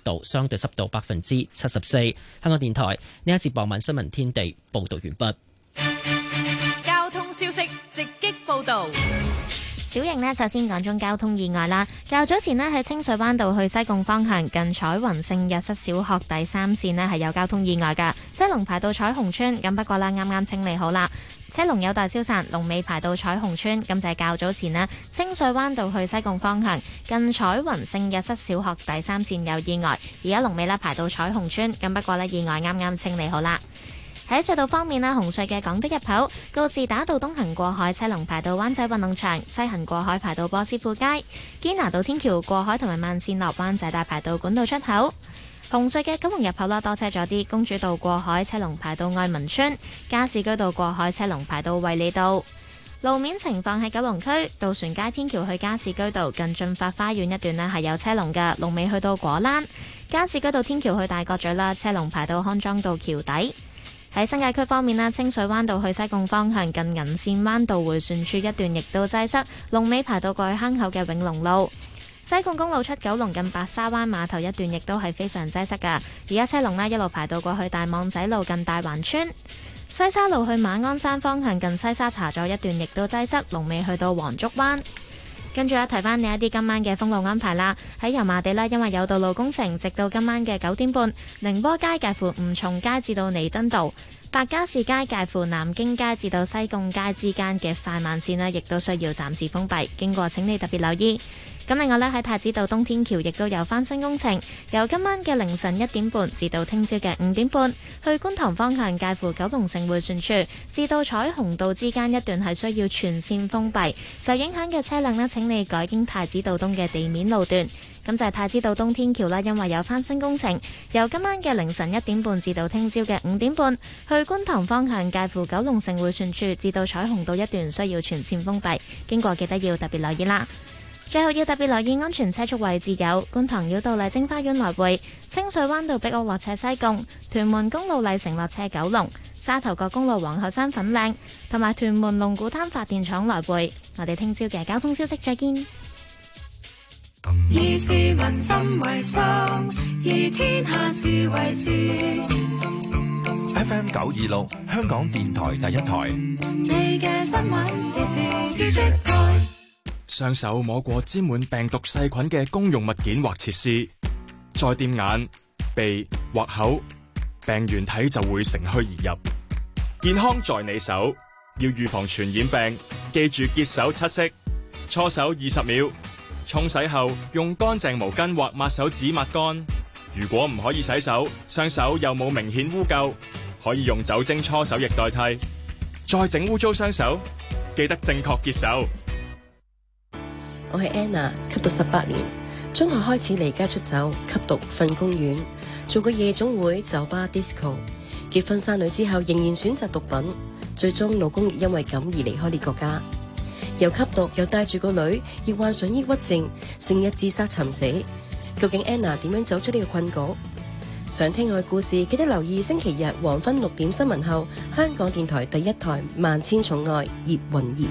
度，相對濕度74%。香港電台呢一節傍晚新聞天地報道完畢。 交通消息直擊報道。 小型呢，首先講中交通意外啦。較早前呢，喺清水灣道去西貢方向近彩雲聖若瑟小學第3線呢係有交通意外㗎，車龍排到彩虹村。咁不過啦，啱啱清理好啦，車龍有待消散，龍尾排到彩虹村。咁就係較早前呢，清水灣道去西貢方向近彩雲聖若瑟小學第3線有意外，而家龍尾呢排到彩虹村。咁不過呢，意外啱啱清理好啦。喺隧道方面啦，紅隧嘅港島入口告士打道東行過海車龍排到灣仔運動場，西行過海排到波斯富街，堅拿道天橋過海同埋慢線落灣仔大排到管道出口。紅隧嘅九龍入口啦，多車咗啲，公主道過海車龍排到愛民村，加士居道過海車龍排到衛理道。路面情況喺九龍區渡船街天橋去加士居道近駿發花園一段呢係有車龍嘅，龍尾去到果欄。加士居道天橋去大角咀啦，車龍排到康莊道橋底。喺新界區方面啦，清水灣道去西貢方向近銀線灣道迴旋處一段亦都擠塞，龍尾排到過去坑口嘅永隆路。西貢公路出九龍近白沙灣碼頭一段亦都係非常擠塞㗎，而家車龍呢一路排到過去大網仔路近大環村。西沙路去馬鞍山方向近西沙茶座一段亦都擠塞，龍尾去到黃竹灣。跟住提翻你一啲今晚嘅封路安排啦。喺油麻地啦，因為有道路工程，直到今晚嘅9點半，寧波街介乎吳松街至到彌敦道，白加士街介乎南京街至到西貢街之間嘅快慢線呢，亦都需要暫時封閉，經過請你特別留意。咁另外呢，喺太子道東天橋亦都有翻新工程，由今晚嘅凌晨1點半至到聽朝嘅5點半，去觀塘方向介乎九龍城迴旋處至到彩虹道之間一段係需要全線封閉，受影響嘅車輛呢，請你改經太子道東嘅地面路段。咁就係太子道東天橋啦，因為有翻新工程，由今晚嘅凌晨1點半至到聽朝嘅5點半，去觀塘方向介乎九龍城迴旋處至到彩虹道一段需要全線封閉，經過記得要特別留意啦。最後要特別留意安全車速位置有觀塘繞道麗晶花園來回、清水灣道碧屋落斜西貢、屯門公路麗城落斜九龍、沙頭角公路皇后山粉嶺同埋屯門龍鼓灘發電廠來回。我哋聽朝嘅交通消息再見。 以市民心為心，以天下事為事。 FM 926香港電台第一台。 你嘅新聞時事知識台。 雙手摸過沾滿病毒細菌嘅公用物件或設施，再掂眼、鼻或口，病原體就會乘虛而入。健康在你手，要預防傳染病，記住潔手七式：搓手20秒，沖洗後用乾淨毛巾或抹手紙抹乾。如果唔可以洗手，雙手又冇明顯污垢，可以用酒精搓手液代替。再整污糟雙手，記得正確潔手。 我係 Anna， 吸毒18年，中學開始離家出走，吸毒、瞓公園，做過夜總會、酒吧、disco， 結婚生女之後仍然選擇毒品，最終老公亦因為咁而離開呢個家，又吸毒又帶住個女，亦患上抑鬱症，成日自殺尋死。究竟 Anna 點樣走出呢個困局？想聽我嘅故事，記得留意星期日黃昏6點新聞後，香港電台第一台萬千寵愛葉韻儀。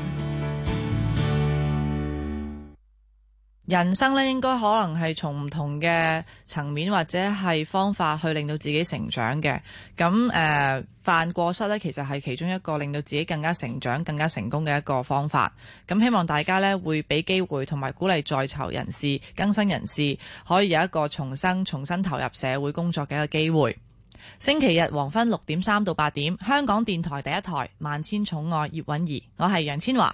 人生咧，應該可能係從唔同嘅層面或者係方法去令到自己成長嘅。咁犯過失咧，其實係其中一個令到自己更加成長、更加成功嘅一個方法。咁希望大家咧會俾機會同埋鼓勵在囚人士、更生人士可以有一個重新投入社會工作嘅一個機會。星期日黃昏6點3到8點，香港電台第一台萬千寵愛葉韻儀，我係楊千嬅。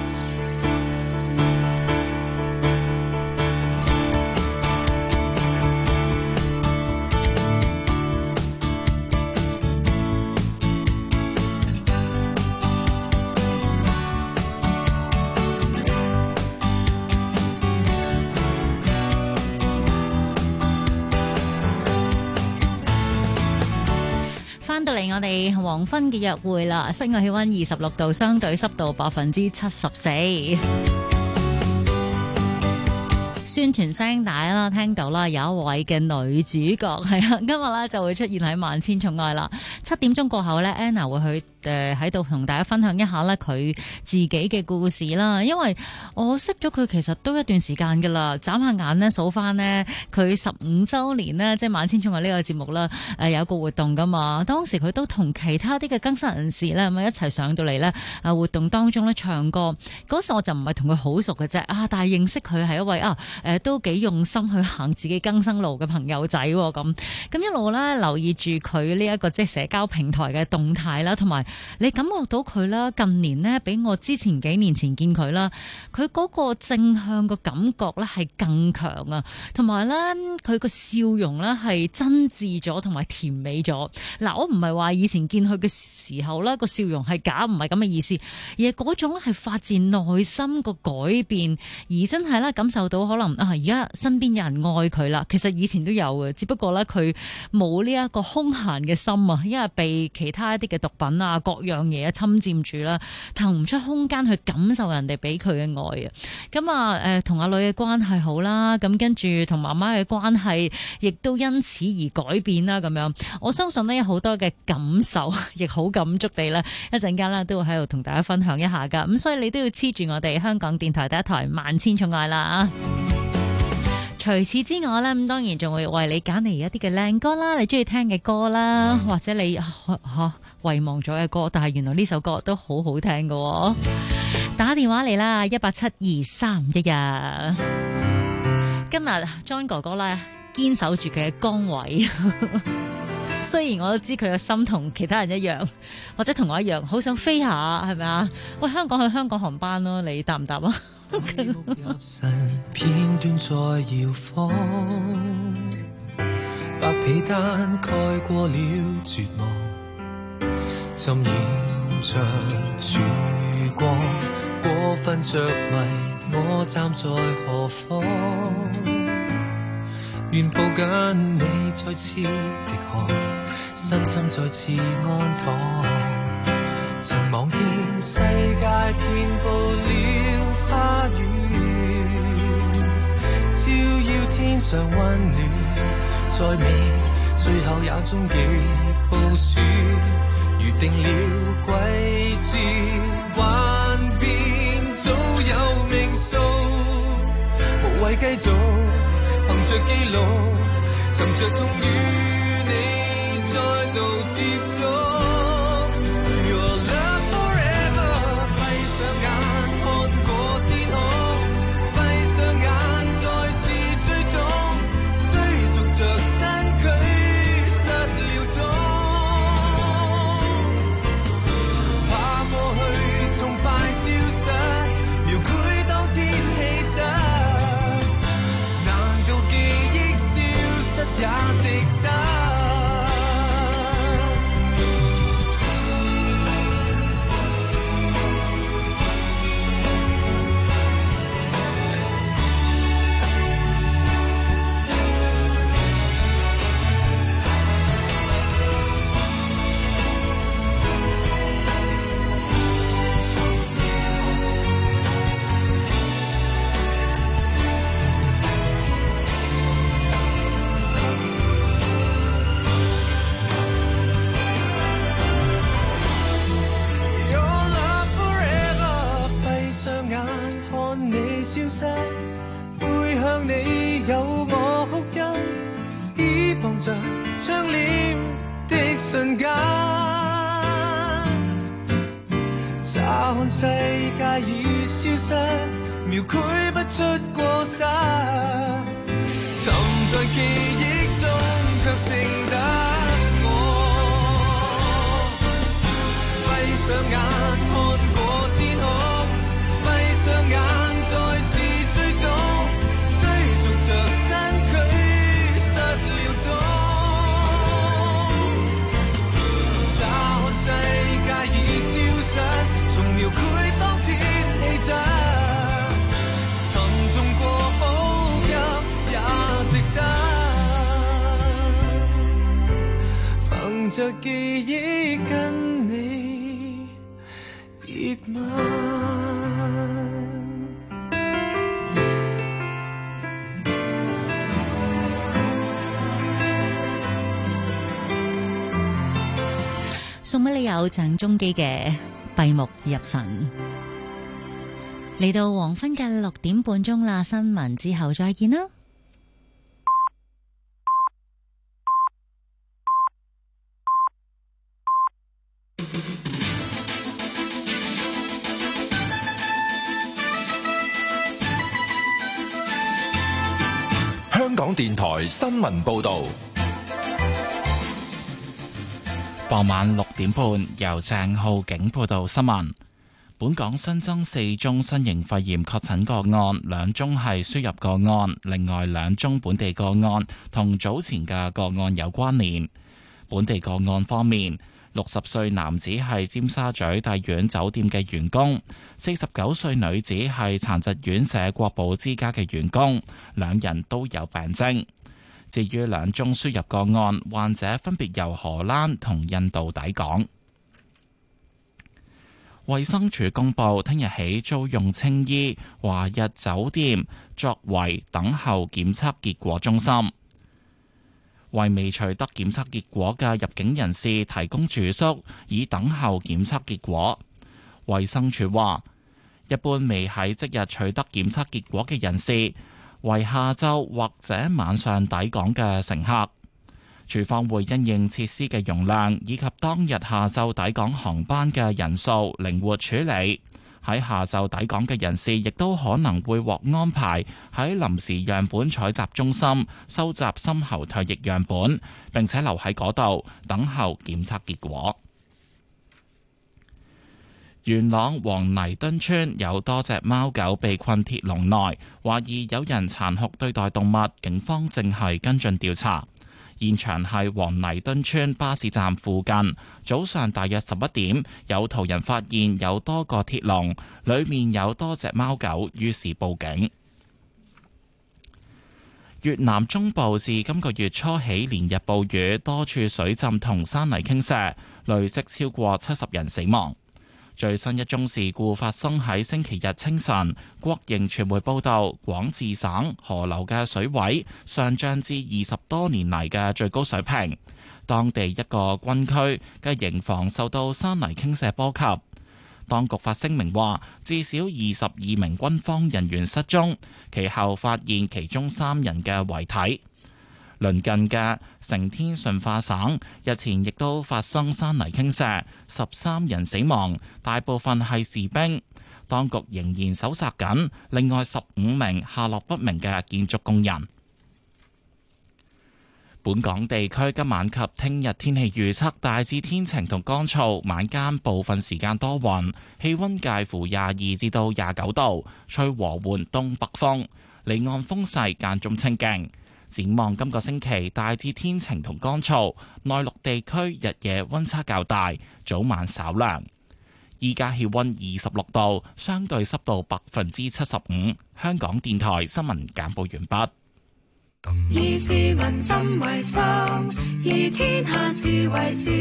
到嚟我哋黃昏嘅約會啦，室外氣溫26度，相對濕度74%。宣傳聲帶啦，聽到啦，有一位嘅女主角係啊，今日咧就會出現喺萬千寵愛啦。7點鐘過後咧 ，Anna 會去喺度同大家分享一下啦佢自己嘅故事啦。因為我識咗佢其實都一段時間噶啦，眨下眼呢，數翻呢，佢15週年呢，即係萬千寵愛呢個節目啦，有個活動噶嘛。當時佢都同其他啲嘅更新人士咧，咁一齊上到嚟咧，活動當中咧唱歌。嗰時我就唔係同佢好熟嘅啫，但係認識佢係一位都幾用心去行自己更生路嘅朋友仔咁一路咧留意住佢呢一個即係社交平台嘅動態啦，同埋你感覺到佢啦，近年呢，比我之前幾年前見佢啦，佢嗰個正向嘅感覺咧係更強啊，同埋咧佢個笑容咧係真摯咗，同埋甜美咗。嗱，我唔係話以前見佢嘅時候咧個笑容係假，唔係咁嘅意思，而係嗰種係發自內心個改變，而真係咧感受到可能而家身邊有人愛佢啦。其實以前都有嘅，只不過咧佢冇呢一個空閒嘅心啊，因為被其他一啲嘅毒品啊各樣嘢侵佔住啦，騰唔出空間去感受人哋俾佢嘅愛啊。咁同阿女嘅關係好啦，咁跟住同媽媽嘅關係亦都因此而改變啦。咁樣我相信呢，有好多嘅感受，亦好感觸地咧，一陣間咧都會喺度同大家分享一下噶。咁所以你都要黐住我哋香港電台第一台萬千寵愛啦。除此之外咧，咁當然仲會為你揀嚟一啲嘅靚歌啦，你中意聽嘅歌啦，或者你遺忘咗嘅歌，但係原來呢首歌都好好聽㗎。打電話嚟啦，1872311。今日 John 哥哥咧堅守住佢嘅崗位，雖然我都知佢嘅心同其他人一樣，或者同我一樣，好想飛下，係咪啊？喂，香港去香港航班咯，你搭唔搭啊？ 片段在搖晃，白被單蓋過了絕望，浸染着曙光，過分着迷，我站在何方？願抱緊你再次滴汗，身心再次安躺。曾望見世界遍布了花園，照耀天上溫暖，再美最後也終極暴雪，預定了季節幻變早有命數，無謂繼續憑着記錄，尋着痛與你再度接觸。也值得。消失，背向你有我哭泣，倚傍着窗簾的瞬間，乍看世界已消失，描繪不出過失，沉在記憶中卻剩得我，閉上眼看過天空，閉上眼再次追蹤，追逐着身軀失了蹤，乍看世界已消失，重描繪當天氣質，沉重過好泣也值得，憑着記憶跟你熱吻。 送俾你有鄭中基嘅閉目入神。嚟到黃昏嘅6點半鐘啦，新聞之後再見啦。 香港電台新聞報道。 傍晚6點半，由鄭浩景報道新聞。本港新增4宗新型肺炎確診個案，2宗係輸入個案，另外2宗本地個案同早前嘅個案有關聯。本地個案方面，60歲男子係尖沙咀帝苑酒店嘅員工，49歲女子係殘疾院舍國寶之家嘅員工，2人都有病徵。至於2宗輸入個案，患者分別由荷蘭同印度抵港。衛生署公布，聽日起租用青衣華日酒店作為等候檢測結果中心，為未取得檢測結果嘅入境人士提供住宿，以等候檢測結果。衛生署話，一般未喺即日取得檢測結果嘅人士，為下晝或者晚上抵港嘅乘客。署方會因應設施嘅容量以及當日下晝抵港航班嘅人數，靈活處理。喺下晝抵港嘅人士，亦都可能會獲安排喺臨時樣本採集中心收集深喉唾液樣本，並且留喺嗰度等候檢測結果。元朗黃泥墩村有多隻貓狗被困鐵籠內，懷疑有人殘酷對待動物，警方正係跟進調查。現場係黃泥墩村巴士站附近，早上大約11點，有途人發現有多個鐵籠，裡面有多隻貓狗，於是報警。越南中部自今個月初起連日暴雨，多處水浸同山泥傾瀉，累積超過70人死亡。最新一宗事故發生喺星期日清晨，國營傳媒報道，廣治省河流嘅水位上漲至20多年嚟嘅最高水平。當地一個軍區嘅營房受到山泥傾瀉波及。當局發聲明話，至少22名軍方人員失蹤，其後發現其中3人嘅遺體。鄰近嘅成天順化省日前亦都發生山泥傾瀉，13人死亡，大部分係士兵。當局仍然搜索緊另外15名下落不明嘅建築工人。本港地區今晚及聽日天氣預測大致天晴同乾燥，晚間部分時間多雲，氣溫介乎22至到29度，吹和緩東北風，離岸風勢間中清勁。展望今個星期大致天晴同乾燥，內陸地區日夜溫差較大，早晚稍涼。依家氣溫26度，相對濕度75%。香港電台新聞簡報完畢。 以市民心為心，以天下事為事。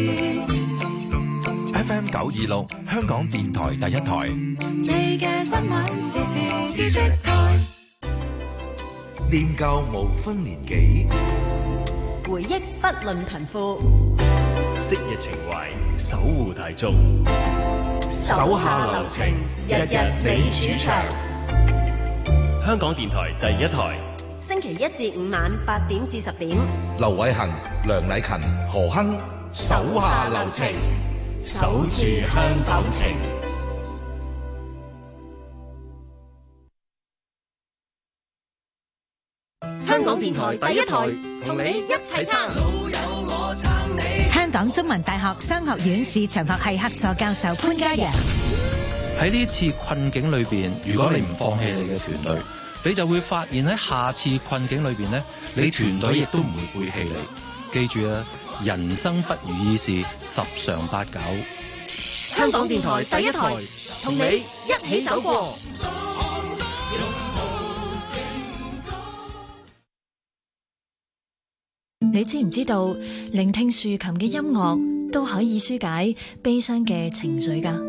FM 926，香港電台第一台。 你嘅新聞時事知識台。 念舊無分年紀， 回憶不論貧富， 昔日情懷守護大眾， 手下留情，日日你主場。 香港電台第一台， 星期1至5晚8點至10點， 劉偉恒、梁禮勤、何亨，手下留情， 守住香港情。 香港電台第一台，同你一齊撐。 香港中文大學商學院市場學系客座教授潘嘉陽， 喺呢次困境裏邊，如果你唔放棄你嘅團隊，你就會發現喺下次困境裏邊呢，你團隊亦都唔會背棄你。記住啊，人生不如意事十常八九。 香港電台第一台，同你一起走過。 你知唔知道聆聽豎琴嘅音樂都可以紓解悲傷嘅情緒㗎？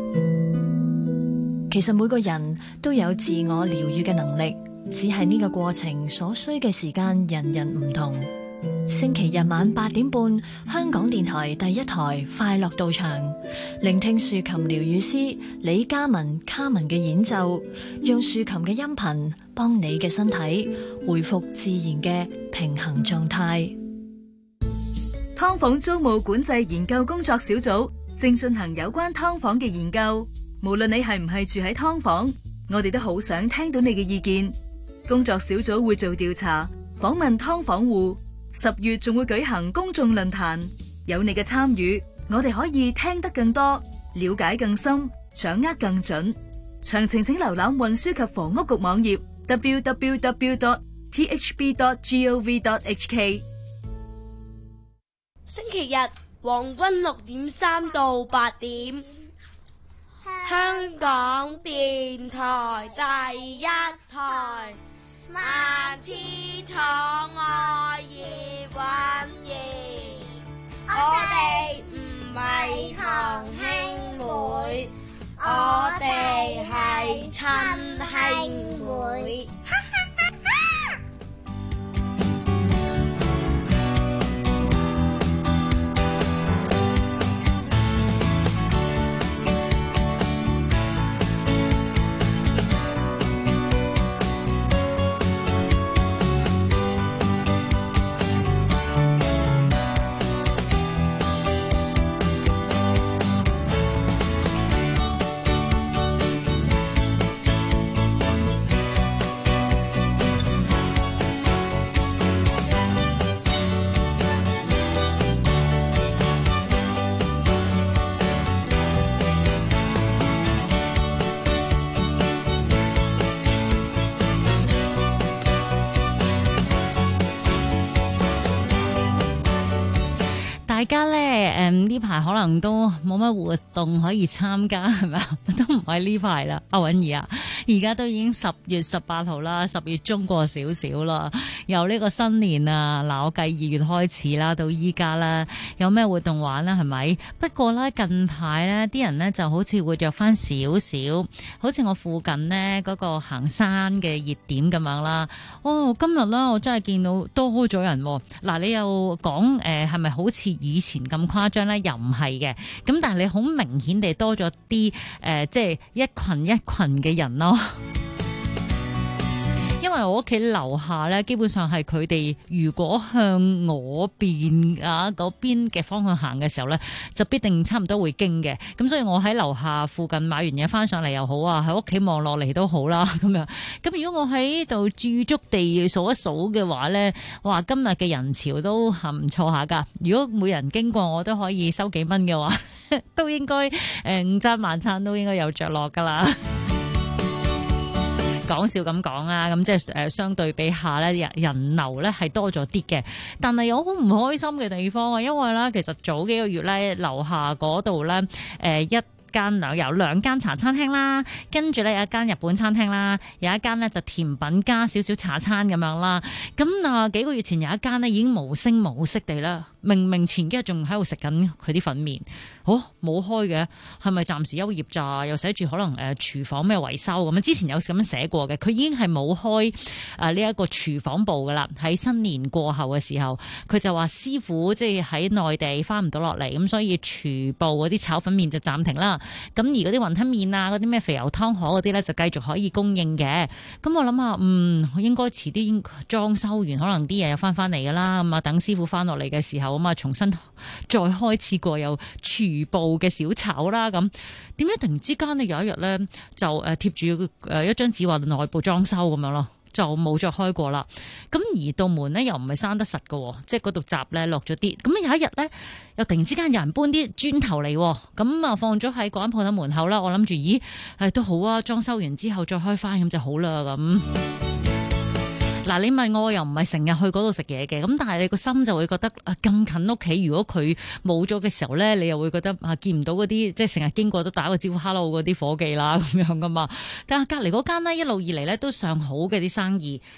其實每個人都有自我療癒嘅能力，只係呢個過程所需嘅時間人人唔同。 星期日晚8點半，香港電台第一台快樂到場，聆聽豎琴療癒師李嘉文卡文嘅演奏，讓豎琴嘅音頻幫你嘅身體恢復自然嘅平衡狀態。 劏房租務管制研究工作小組正進行有關劏房嘅研究，無論你係唔係住喺劏房，我哋都好想聽到你嘅意見。工作小組會做調查，訪問劏房戶。10月仲會舉行公眾論壇，有你嘅參與，我哋可以聽得更多，了解更深，掌握更準。詳情請瀏覽運輸及房屋局網頁 www.thb.gov.hk。 星期日黃昏6:3到8點，香港電台第一台。萬千寵愛葉蘊儀，我哋唔係堂兄妹，我哋係親兄妹。 大家咧，呢排可能都冇乜活動可以參加，係咪啊？都唔係呢排啦，阿韻儀啊，而家都已經10月18號啦，10月中過少少啦。由呢個新年啊，嗱，我計2月開始啦，到依家啦，有咩活動玩啦？係咪？不過咧，近排咧，啲人咧就好似活躍翻少少，好似我附近呢嗰個行山嘅熱點咁樣啦。哦，今日咧我真係見到多咗人喎。嗱，你又講係咪好似以前咁誇張咧？又唔係嘅，咁但係你好明顯地多咗啲即係一群一群嘅人咯。因為我屋企樓下咧，基本上係佢哋如果向我邊啊嗰邊嘅方向行嘅時候咧，就必定差唔多會經嘅。咁所以我喺樓下附近買完嘢翻上嚟又好啊，喺屋企望落嚟都好啦咁樣。咁如果我喺度駐足地數一數嘅話咧，哇，今日嘅人潮都唔錯下㗎。如果每人經過我都可以收幾蚊嘅話，都應該午餐晚餐都應該有着落㗎啦。講笑咁講啊，咁即係相對比下咧，人流咧係多咗啲嘅，但係有好唔開心嘅地方啊，因為咧其實早幾個月咧樓下嗰度咧有兩間茶餐廳啦，跟住咧有一間日本餐廳啦，有一間咧就甜品加少少茶餐咁樣啦。咁啊幾個月前有一間咧已經無聲無息地啦，明明前幾日仲喺度食緊佢啲粉麵，冇開嘅，係咪暫時休業咋？又寫住可能廚房咩維修咁啊？之前有咁樣寫過嘅，佢已經係冇開呢一個廚房部噶啦。喺新年過後嘅時候，佢就話師傅即係喺內地翻唔到落嚟，咁所以廚部嗰啲炒粉麵就暫停啦。咁而嗰啲雲吞麵啊，嗰啲咩肥油湯河嗰啲咧，就繼續可以供應嘅。咁我諗下，應該遲啲裝修完，可能啲嘢又翻嚟㗎啦。咁啊，等師傅翻落嚟嘅時候，咁啊，重新再開始過有廚部嘅小炒啦。咁點解突然之間呢有一日咧就貼住一張紙話內部裝修咁樣咯？就冇再開過啦。咁而道門咧又唔係閂得實嘅，即係嗰度閘咧落咗啲。咁有一日咧，又突然之間有人搬啲磚頭嚟，咁啊放咗喺嗰間鋪頭門口啦。我諗住，咦，都好啊，裝修完之後再開翻咁就好啦。咁嗱，你問我又唔係成日去嗰度食嘢嘅，咁但係你個心就會覺得咁近屋企，如果佢冇咗嘅時候咧，你又會覺得見唔到嗰啲即係成日經過都打個招呼 hello 嗰啲伙計啦咁樣噶嘛。但係隔離嗰間呢，一路以嚟咧都尚好嘅啲生意。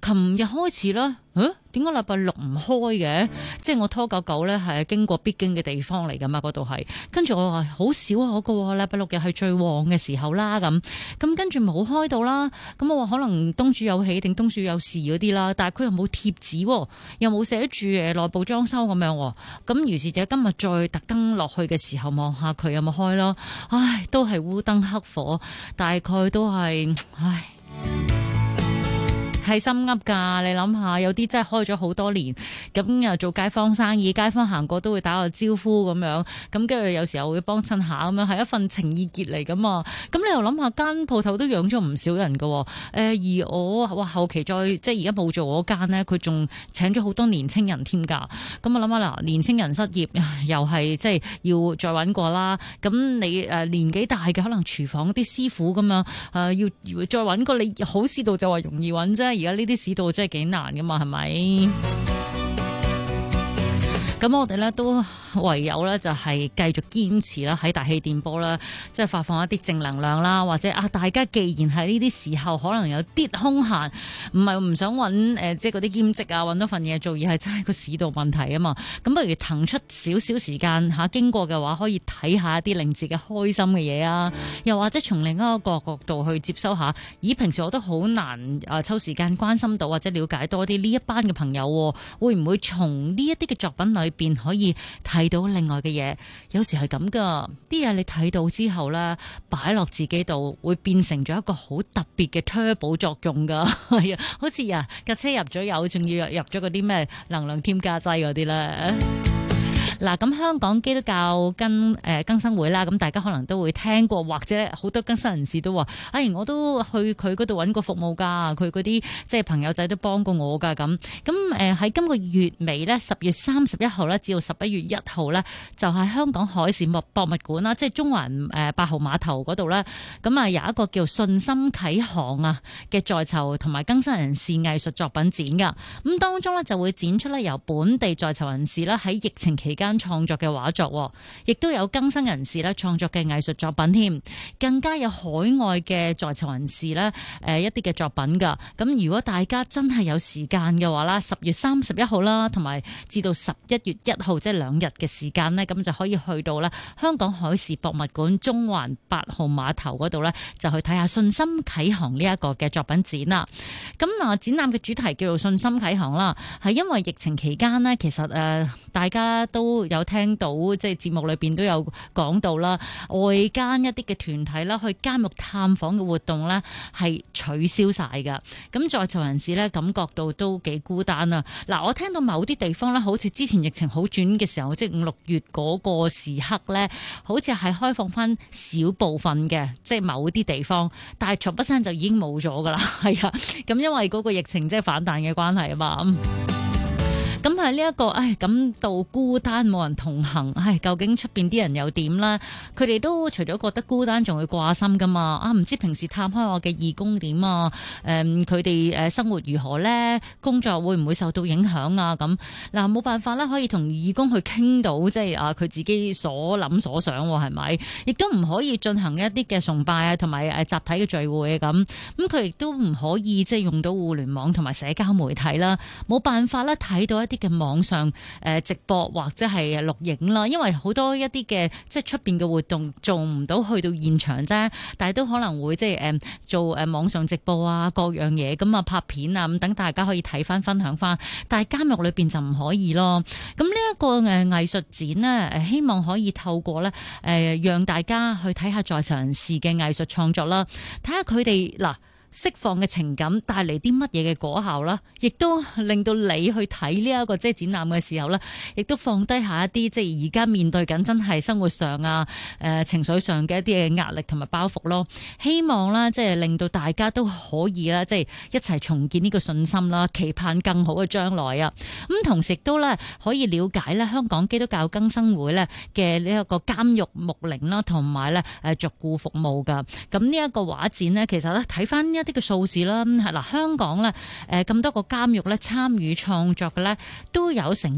琴日開始啦。點解禮拜六唔開嘅？即係我拖狗咧，係經過必經嘅地方嚟噶嘛，嗰度係。跟住我話好少啊，嗰個禮拜六日係最旺嘅時候啦，咁跟住冇開到啦。咁我話可能東主有喜定東主有事嗰啲啦，但係佢又冇貼紙，又冇寫住內部裝修咁樣。咁於是就今日再特登落去嘅時候望下佢有冇開咯。唉，都係烏燈黑火，大概都係唉。係心噏㗎，你諗下，有啲真係開咗好多年，咁又做街坊生意，街坊行過都會打個招呼咁樣，咁跟住有時候會幫襯下咁樣，係一份情意結嚟㗎嘛。咁你又諗下間鋪頭都養咗唔少人㗎，而我話後期再即係而家冇做嗰間呢，佢仲請咗好多年青人添㗎。咁我諗下嗱，年青人失業又係即係要再揾過啦。咁你年紀大嘅可能廚房啲師傅咁樣要再揾過，你好市道就話容易揾啫。而家呢啲市道真係幾難噶嘛，係咪？咁我哋咧都唯有咧就係繼續堅持啦，喺大氣電波啦，即係發放一啲正能量啦，或者大家既然喺呢啲時候可能有啲空閒，唔係唔想揾即係嗰啲兼職啊，揾到份嘢做，而係真係個市道問題啊嘛。咁不如騰出少少時間經過嘅話，可以睇下一啲令自己開心嘅嘢啊，又或者從另一個角度去接收下。咦，平時我都好難抽時間關心到或者了解多啲呢一班嘅朋友，會唔會從呢一啲嘅作品裏邊可以睇到另外嘅嘢？有時係咁噶，啲嘢你睇到之後咧，擺落自己度會變成咗一個好特別嘅 turbo 作用噶。係啊，好似架車入咗油，仲要入咗嗰啲咩能量添加劑嗰啲咧。嗱，咁香港基督教更生會啦，咁大家可能都會聽過，或者好多更生人士都話，我都去佢嗰度揾過服務㗎，佢嗰啲即係朋友仔都幫過我㗎咁。咁喺今個月尾咧，10月31號咧，至到11月1號咧，就係香港海事博物館啦，即係中環8號碼頭嗰度咧，咁有一個叫信心啟航啊嘅在囚同埋更生人士藝術作品展㗎。咁當中咧就會展出咧由本地在囚人士啦喺疫情期間創作嘅畫作，亦都有更生人士咧創作嘅藝術作品添，更加有海外嘅在囚人士咧一啲嘅作品噶。咁如果大家真係有時間嘅話啦，10月31號啦，同埋至到11月1號，即係2日嘅時間呢，咁就可以去到咧香港海事博物館中環8號碼頭嗰度咧，就去睇下信心啟航呢一個嘅作品展啦。咁展覽嘅主題叫做信心啟航啦，係因為疫情期間呢，其實大家都有聽到，即係節目裏邊都有講到啦，外間一啲嘅團體啦，去監獄探訪嘅活動咧係取消晒噶。咁在囚人士咧感覺到都幾孤單啊。嗱，我聽到某啲地方咧，好似之前疫情好轉嘅時候，即係5、6月嗰個時刻咧，好似係開放翻少部分嘅，即係某啲地方，但係唰一聲就已經冇咗噶啦。係啊，咁因為嗰個疫情即係反彈嘅關係啊嘛。咁喺呢一個感到孤單，冇人同行，究竟出邊啲人又點咧？佢哋都除咗覺得孤單，仲會掛心噶嘛？唔知平時探開我嘅義工點啊？佢哋生活如何咧？工作會唔會受到影響啊？咁嗱，冇辦法啦，可以同義工去傾到，即係佢自己所諗所想，係咪？亦都唔可以進行一啲嘅崇拜啊，同埋集體嘅聚會咁。咁佢亦都唔可以即係用到互聯網同埋社交媒體啦，冇辦法啦，睇到一啲嘅網上直播或者係錄影啦，因為好多一啲嘅即係出邊嘅活動做唔到去到現場啫，但係都可能會即係做網上直播啊，各樣嘢咁啊，拍片啊咁等大家可以睇翻分享翻，但係監獄裏邊就唔可以咯。咁呢一個藝術展呢，希望可以透過咧讓大家去睇下在囚人士嘅藝術創作啦，睇下佢哋嗱釋放嘅情感帶嚟啲乜嘢嘅果效啦，亦都令到你去睇呢一個即係展覽嘅時候咧，亦都放低下一啲即係而家面對緊真係生活上啊情緒上嘅一啲嘅壓力同埋包袱咯。希望啦，即係令到大家都可以啦，即係一齊重建呢個信心啦，期盼更好嘅將來啊。咁同時亦都咧可以了解咧香港基督教更生會咧嘅呢一個監獄牧靈啦，同埋咧續顧服務噶。咁呢一個畫展咧，其實咧睇翻一啲嘅數字啦，嗱香港咧咁多個監獄咧參與創作嘅咧都有成100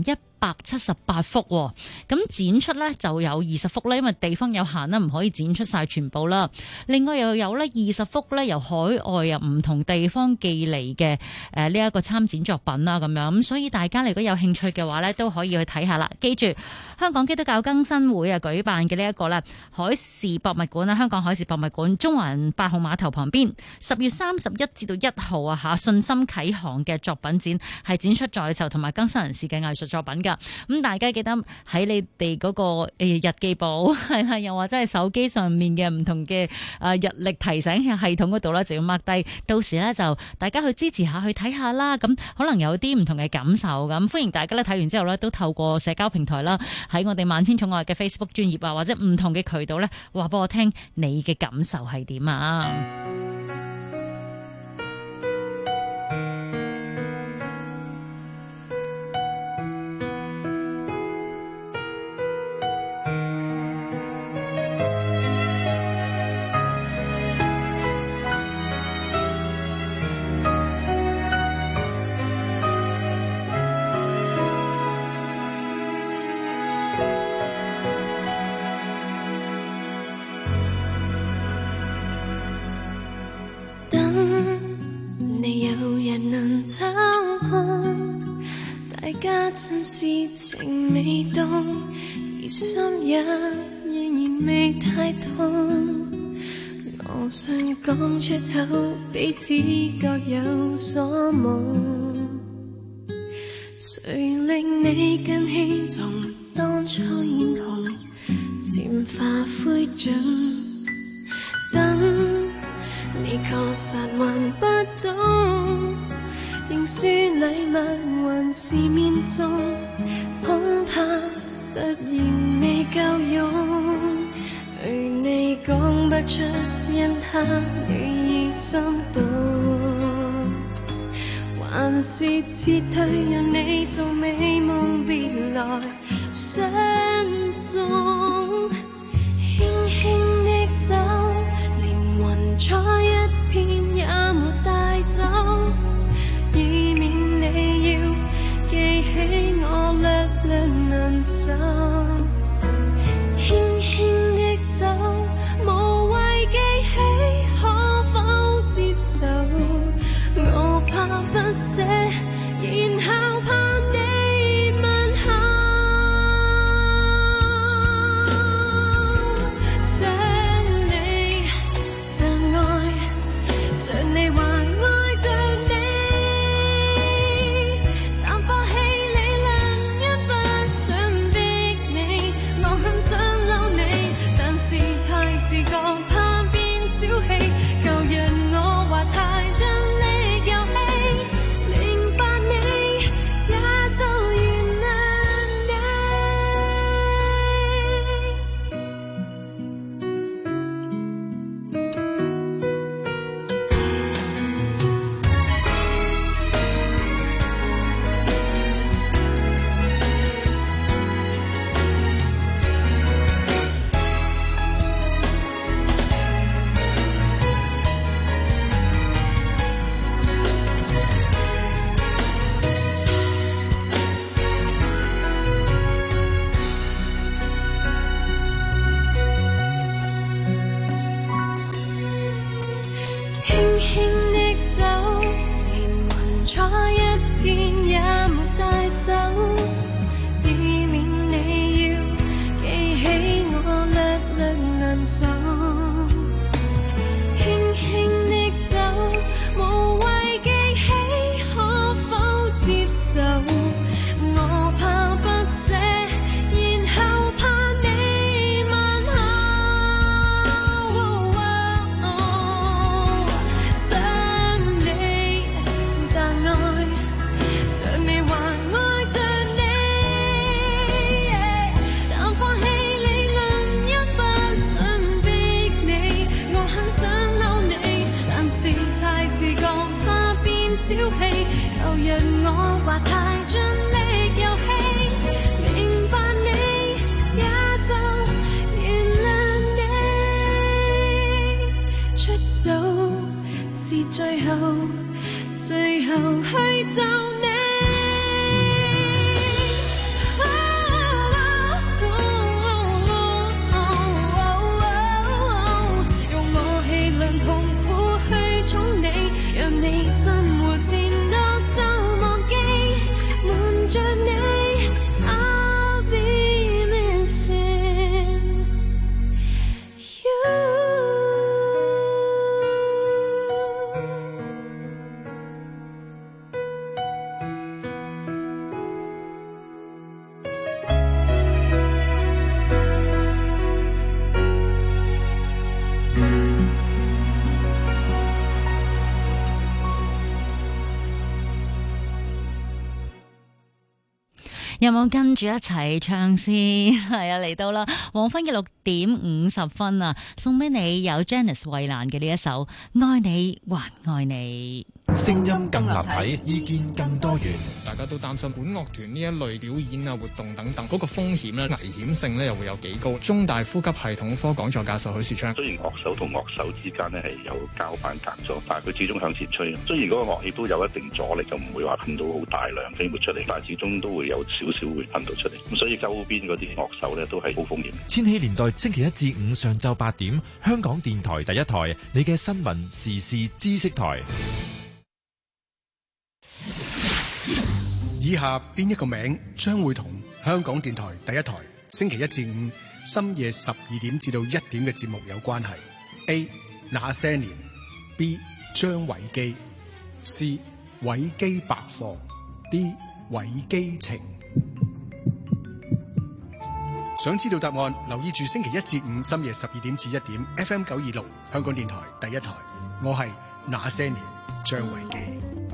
178幅，咁展出呢就有20幅啦，因為地方有限啦，唔可以展出晒全部啦。另外又有呢20幅呢由海外由唔同地方寄嚟嘅呢一個參展作品啦，咁樣咁，所以大家如果有興趣嘅話呢，都可以去睇下啦。記住，香港基督教更新會啊舉辦嘅呢一個咧海事博物館啦，香港海事博物館中環8號碼頭旁邊，10月31至到1號啊嚇，信心啟航嘅作品展係展出在囚同埋更新人士嘅藝術作品㗎。咁大家記得喺你哋嗰個日記簿係啦，又或者係手機上面嘅唔同嘅日曆提醒系統嗰度咧，就要 mark 低。到時咧就大家去支持下，去睇下啦。咁可能有啲唔同嘅感受咁，歡迎大家咧睇完之後咧都透過社交平台啦，喺我哋萬千寵愛嘅 Facebook 專頁啊，或者唔同嘅渠道咧話俾我聽你嘅感受係點啊！ 抽空，大家趁事情未動，而心也依然未太痛。我想講出口，彼此各有所夢。誰令你更希從當初嫣紅，漸化灰燼？等你確實還不懂。認輸禮物還是面送，恐怕突然未夠用。對你講不出一刻你已心動，還是撤退讓你做美夢別來相送。輕輕的走，連雲彩一片也沒帶走，以免你要記起我略略難受。輕輕的走，無謂記起，可否接受？我怕不捨，然後怕你問候。想你，但愛像你還愛着你。想留你，但是太自覺，怕變小氣。舊日我話太盡力遊戲，明白你也就原諒小氣，舊日我話太盡力遊戲，明白你也就原諒你。出走是最後去就你。 有冇跟住一齊唱先？係啊，嚟到啦，黃昏嘅6:50啊，送俾你有 Janice 衛蘭嘅呢一首《愛你還愛你》。 聲音更立體，意見更多元。 大家都擔心管樂團呢一類表演啊、活動等等嗰個風險咧、危險性咧又會有幾高？中大呼吸系統科講座教授許樹昌， 雖然樂手同樂手之間咧係有交班隔咗，但係佢始終向前吹。雖然嗰個樂器都有一定阻力，就唔會話噴到好大量飛沫出嚟，但係始終都會有少少會噴到出嚟。咁所以周邊嗰啲樂手咧都係高風險。 千禧年代星期一至五上晝8點，香港電台第一台，你嘅新聞時事知識台。 以下邊一個名將會同香港電台第一台星期一至五深夜12點至到1點嘅節目有關係 ？A. 那些年 B. 張維基 C. 維基百科 D. 維基情。想知道答案，留意住星期一至五深夜12點至1點 FM 926香港電台第一台。我係那些年張維基。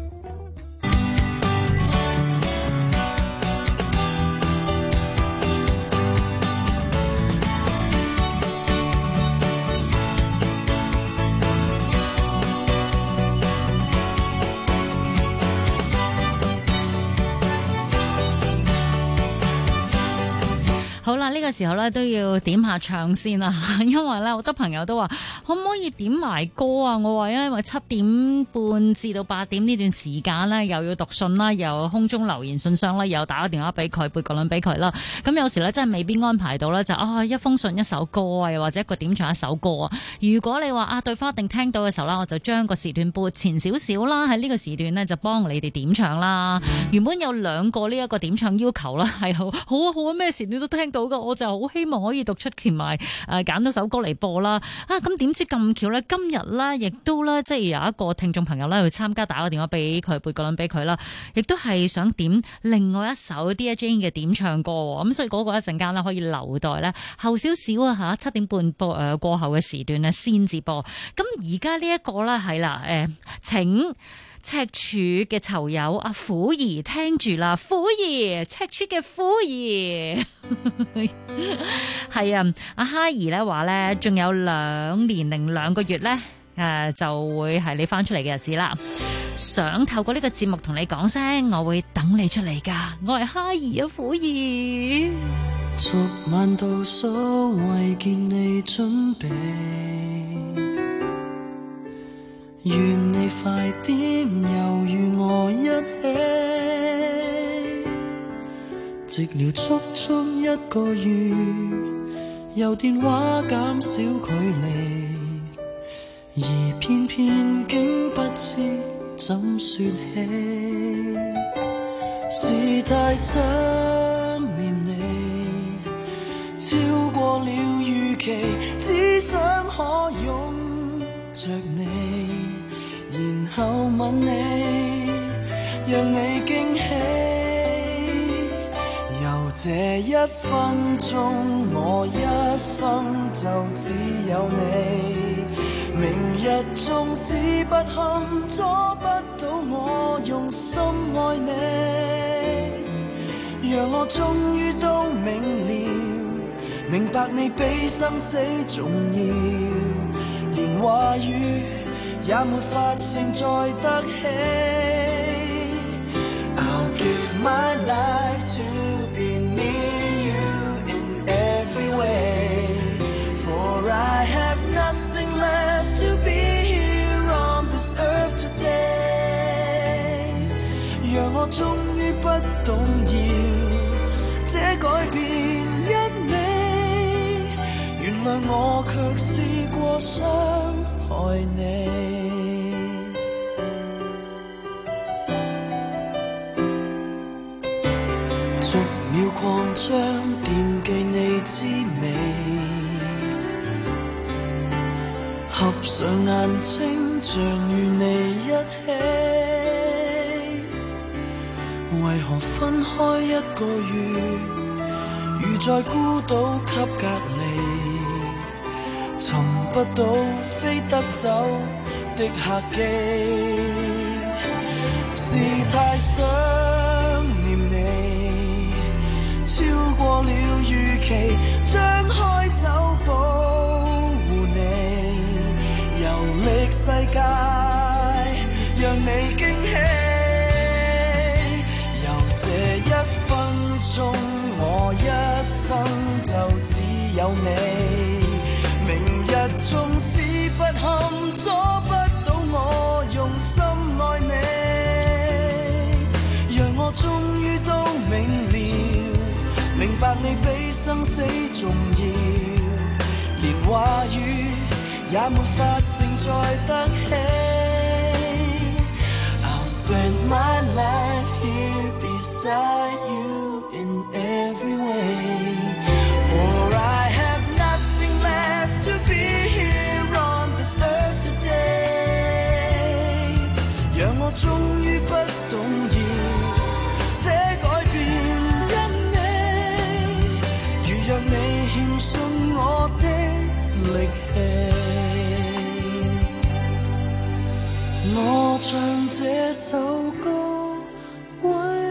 好啦，呢個時候咧都要點下唱先啦，因為咧好多朋友都話可唔可以點埋歌啊？我話因為7點半至到8點呢段時間咧，又要讀信啦，又空中留言信箱啦，又打個電話俾佢，背個輪俾佢啦。咁有時咧真係未必安排到咧，就一封信一首歌啊，又或者一個點唱一首歌啊。如果你話對方一定聽到嘅時候啦，我就將個時段撥前少少啦，喺呢個時段呢，就幫你哋點唱啦。原本有2個呢一個點唱要求啦，係好啊，咩時段都聽到噶，我就好希望可以讀出填埋揀到首歌嚟播啦。咁點知咁巧咧，今日咧亦都咧即係有一個聽眾朋友咧去參加，打個電話俾佢，背個輪俾佢啦，亦都係想點另外一首 Dear Jane 嘅點唱歌，咁所以嗰個一陣間咧可以留待咧後少少啊7點半播過後嘅時段咧先至播。咁而家呢一個咧係啦，請赤柱嘅囚友阿虎兒聽住啦，虎兒，赤柱嘅虎兒，係啊，阿哈兒咧話咧，仲有2年零2個月咧，就會係你翻出嚟嘅日子啦。想透過呢個節目同你講聲，我會等你出嚟噶，我係哈兒啊，虎兒。 逐晚倒數為見你準備。願你快點猶豫我一起，寂寥足足1個月，由電話減少距離，而偏偏竟不知怎說起，是太想念你，超過了預期，只想可擁着你，然後吻你，讓你驚喜。由這1分鐘，我一生就只有你。明日縱使不堪，阻不到我用心愛你。讓我終於都明了，明白你比生死重要，連話語也沒法承載得起。I'll give my life to be near you in every way, for I have nothing left to be here on this earth today. 讓我終於不動搖，這改變因你，原來我卻試過傷害你。逐秒擴張，惦記你滋味，合上眼睛，像與你一起。為何分開1個月，如在孤島給隔離，尋不到飛得走的客機，是太想念你， 過了預期，張開手保護你，遊歷世界，讓你驚喜。由這一分鐘，我一生就只有你。明日縱使不堪，阻不到我用心愛你。讓我終於都明了，明白你比生死重要，連話語也沒法承載得起。I'll spend my life here beside you in every way, for I have nothing left to be here on this earth today. 讓我終於不動搖，這改變因你，如若你欠信我的力氣，我唱這首歌為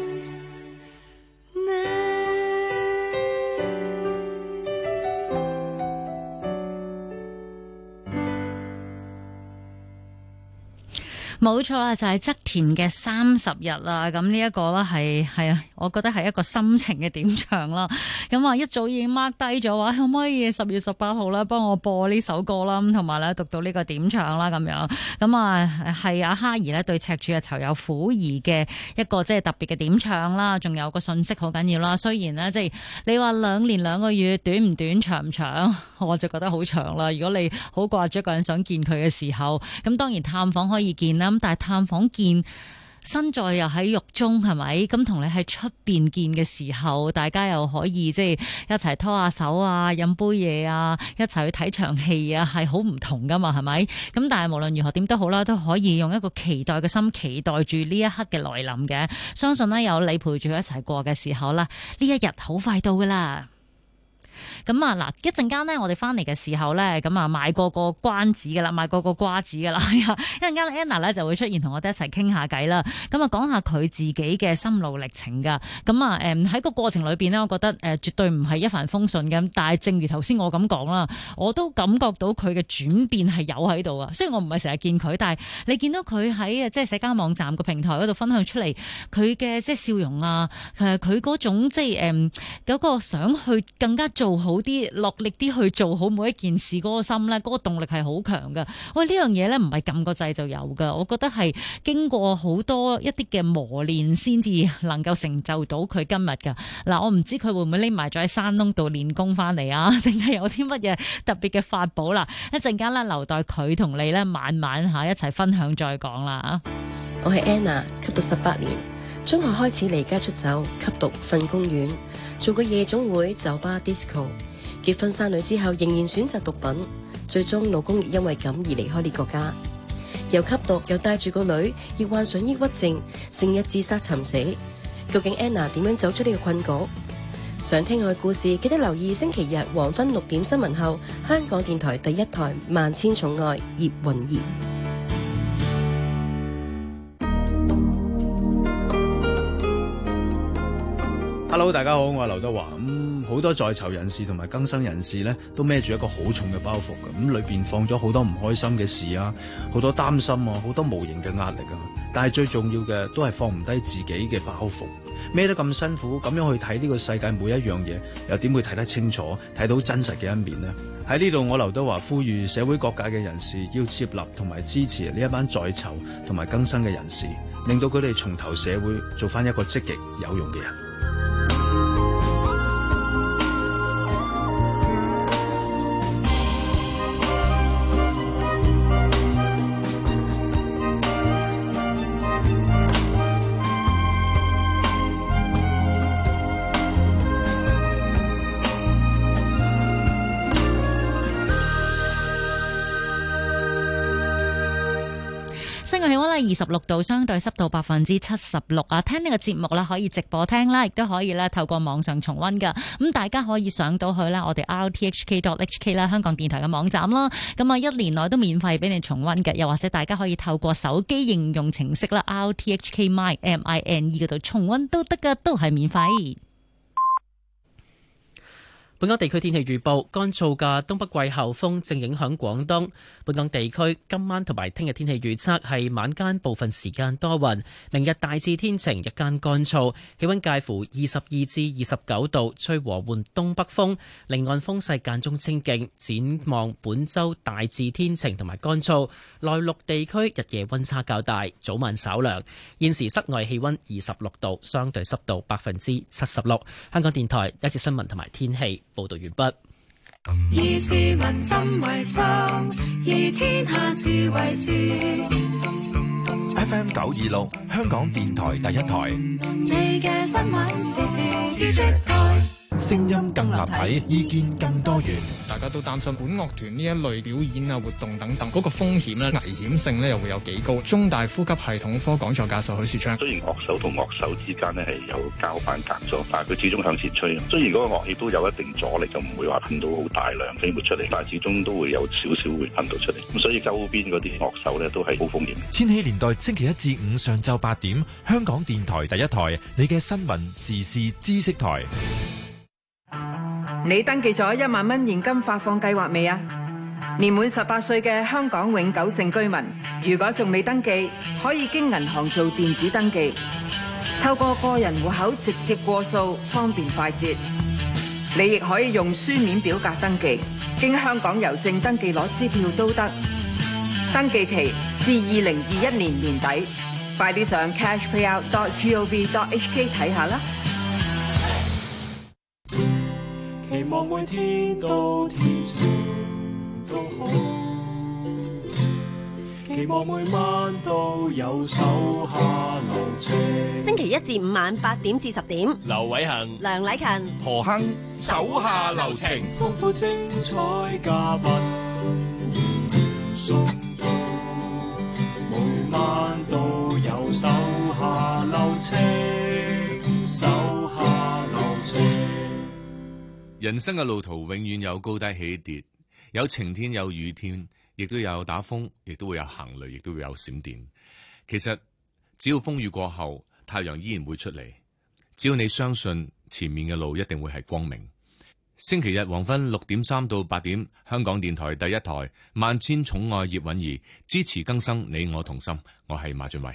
冇錯啦，就係側田嘅30日啦。咁呢一個咧係啊，我覺得係一個心情嘅點唱啦。咁啊，一早已經 mark 低咗話，可唔可以10月18號咧幫我播呢首歌啦？同埋咧讀到呢個點唱啦咁樣。咁啊係阿哈兒咧對赤柱嘅囚友苦兒嘅一個即係特別嘅點唱啦。仲有個信息好緊要啦。雖然呢，即係你話2年2個月短唔短長唔長，我就覺得好長啦。如果你好掛住一個人想見佢嘅時候，咁當然探訪可以見啦。咁但係探訪見身在又喺獄中係咪？咁同你喺出邊見嘅時候，大家又可以即係一齊拖下手啊，飲杯嘢啊，一齊去睇場戲啊，係好唔同噶嘛，係咪？咁但係無論如何點都好啦，都可以用一個期待嘅心，期待住呢一刻嘅來臨嘅。相信呢，有你陪住佢一齊過嘅時候啦，呢一日好快到噶啦。咁啊嗱，一陣間呢，我哋翻嚟嘅時候咧，咁啊賣過個關子噶啦，賣過個瓜子噶啦。一陣間 Anna 咧就會出現同我哋一齊傾下偈啦。咁啊講下佢自己嘅心路歷程噶。咁啊喺個過程裏邊呢，我覺得絕對唔係一帆風順嘅。但係正如頭先我咁講啦，我都感覺到佢嘅轉變係有喺度啊。雖然我唔係成日見佢，但係你見到佢喺即係社交網站個平台嗰度分享出嚟佢嘅即係笑容啊，佢嗰種即係嗰個想去更加做好啲，落力啲去做好每一件事嗰個心咧，嗰個動力係好強噶。喂，呢樣嘢咧唔係撳個掣就有噶，我覺得係經過好多一啲嘅磨練先至能夠成就到佢今日噶。嗱，我唔知佢會唔會匿埋咗喺山窿度練功翻嚟啊，定係有啲乜嘢特別嘅法寶啦？一陣間咧留待佢同你咧慢慢一齊分享再講啦。 我係 Anna， 吸毒18年，中學開始離家出走，吸毒瞓公園，做過夜總會、酒吧、disco。結婚生女之後仍然選擇毒品，最終老公亦因為咁而離開呢個家。又吸毒又帶住個女，亦患上抑鬱症，成日自殺尋死。究竟 Anna 點樣走出呢個困局？想聽我嘅故事，記得留意星期日黃昏6點新聞後，香港電台第一台萬千寵愛葉韻儀。 Hello， 大家好，我係劉德華。好多在囚人士同埋更生人士咧，都孭住一個好重嘅包袱嘅。咁裏邊放咗好多唔開心嘅事啊，好多擔心啊，好多無形嘅壓力啊。但係最重要嘅都係放唔低自己嘅包袱，孭得咁辛苦，咁樣去睇呢個世界每一樣嘢，又點會睇得清楚，睇到真實嘅一面呢？喺呢度，我劉德華呼籲社會各界嘅人士要接納同埋支持呢一班在囚同埋更生嘅人士，令到佢哋重投社會，做翻一個積極有用嘅人。 室外氣溫咧26度，相對濕度76%啊！聽呢個節目啦，可以直播聽啦，亦都可以咧透過網上重溫噶。咁大家可以上到去啦，我哋 rthk.hk 啦，香港電台嘅網站啦。咁啊，1年內都免費俾你重溫嘅，又或者大家可以透過手機應用程式啦 ，rthk mine 嗰度重溫都得噶，都係免費。 本港地區天氣預報，乾燥嘅東北季候風正影響廣東。本港地區今晚同埋聽日天氣預測係晚間部分時間多雲，明日大致天晴，日間乾燥，氣溫介乎22至29度，吹和緩東北風，離岸風勢間中清勁。展望本週大致天晴同埋乾燥，內陸地區日夜溫差較大，早晚稍涼。現時室外氣溫26度，相對濕度76%。香港電台一節新聞同埋天氣報道完畢。 以市民心為心，以天下事為事。 FM 926，香港電台第一台。 你嘅新聞時事知識台。 聲音更立體，意見更多元。 大家都擔心管樂團呢一類表演啊、活動等等嗰個風險咧、危險性咧又會有幾高？中大呼吸系統科講座教授許樹昌， 雖然樂手同樂手之間咧係有交班隔咗，但係佢始終向前吹。雖然嗰個樂器都有一定阻力，就唔會話噴到好大量飛沫出嚟，但係始終都會有少少會噴到出嚟。咁所以周邊嗰啲樂手咧都係高風險。 千禧年代星期一至五上晝8點，香港電台第一台，你嘅新聞時事知識台。 你登記咗1萬蚊現金發放計劃未啊？年滿18歲嘅香港永久性居民，如果仲未登記，可以經銀行做電子登記，透過個人戶口直接過數，方便快捷。你亦可以用書面表格登記，經香港郵政登記攞支票都得。登記期至2021年年底，快啲上 cashpayout.gov.hk 睇下啦。 期望每天都天晴都好，期望每晚都有手下留情。 星期一至五晚8點至10點， 劉偉恒、 梁禮勤、 何亨手下留情， 豐富精彩嘉賓送到，每晚都有手下留情，手下留情。 人生嘅路途永遠有高低起跌，有晴天有雨天，亦都有打風，亦都會有行雷，亦都會有閃電。其實只要風雨過後，太陽依然會出嚟。只要你相信前面嘅路一定會係光明。星期日黃昏6點3到8點，香港電台第一台，萬千寵愛葉韻儀，支持更生，你我同心。我係馬俊偉。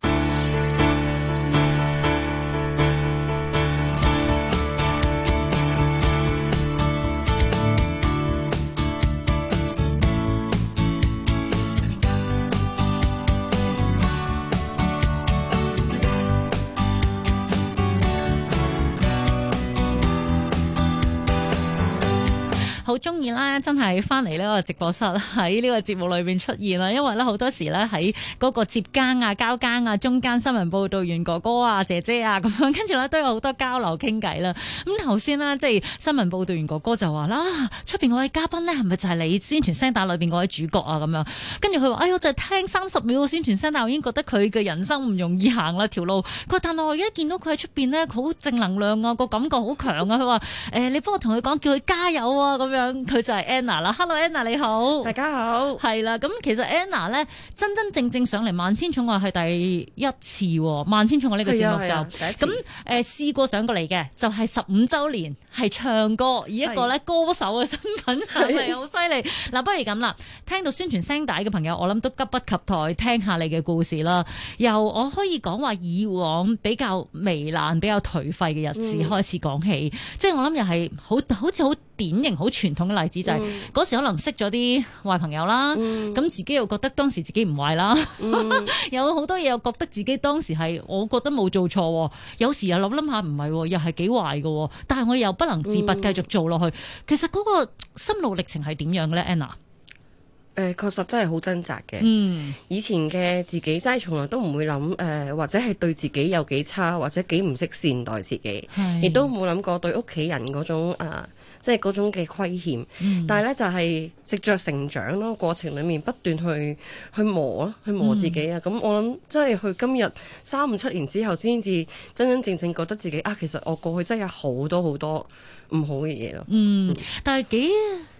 好中意啦，真係翻嚟呢個直播室喺呢個節目裏邊出現啦，因為咧好多時咧喺嗰個接更啊、交更啊、中間新聞報導員哥哥啊、姐姐啊咁樣，跟住咧都有好多交流傾偈啦。咁頭先啦，即係新聞報導員哥哥就話啦，出邊嗰位嘉賓咧係咪就係你宣傳聲帶裏邊嗰位主角啊？咁樣，跟住佢話：哎呀，就係聽30秒嘅宣傳聲帶，我已經覺得佢嘅人生唔容易行啦條路。佢話：但係我而家見到佢喺出邊咧，好正能量啊，個感覺好強啊。佢話：你幫我同佢講，叫佢加油啊咁樣。佢就係 Anna 啦 ，Hello Anna 你好， 大家好， 係啦。咁其實 Anna 咧真真正正上嚟萬千寵愛係第一次，萬千寵愛呢個節目就咁試過上過嚟嘅，就係15週年係唱歌，以一個咧歌手嘅身份上嚟，好犀利。嗱，不如咁啦，聽到宣傳聲帶嘅朋友，我諗都急不及待聽下你嘅故事啦。由我可以講話以往比較糜爛、比較頹廢嘅日子開始講起，即係我諗又係好似好典型、好傳統嘅例子，就係嗰時可能識咗啲壞朋友啦，咁自己又覺得當時自己唔壞啦，有好多嘢又覺得自己當時係，我覺得冇做錯，有時又諗下唔係，又係幾壞嘅，但係我又不能自拔繼續做落去。其實嗰個心路歷程係點樣嘅咧 ，Anna？ 確實真係好掙扎嘅。以前嘅自己真係從來都唔會諗或者係對自己有幾差，或者幾唔識善待自己，亦都冇諗過對屋企人嗰種即係嗰種嘅虧欠。但係咧就係藉着成長咯，過程裡面不斷去磨咯，去磨自己啊。咁我諗真係去今日3、5、7年之後，先至真真正正覺得自己其實我過去真係有好多好多唔好嘅嘢咯。 但係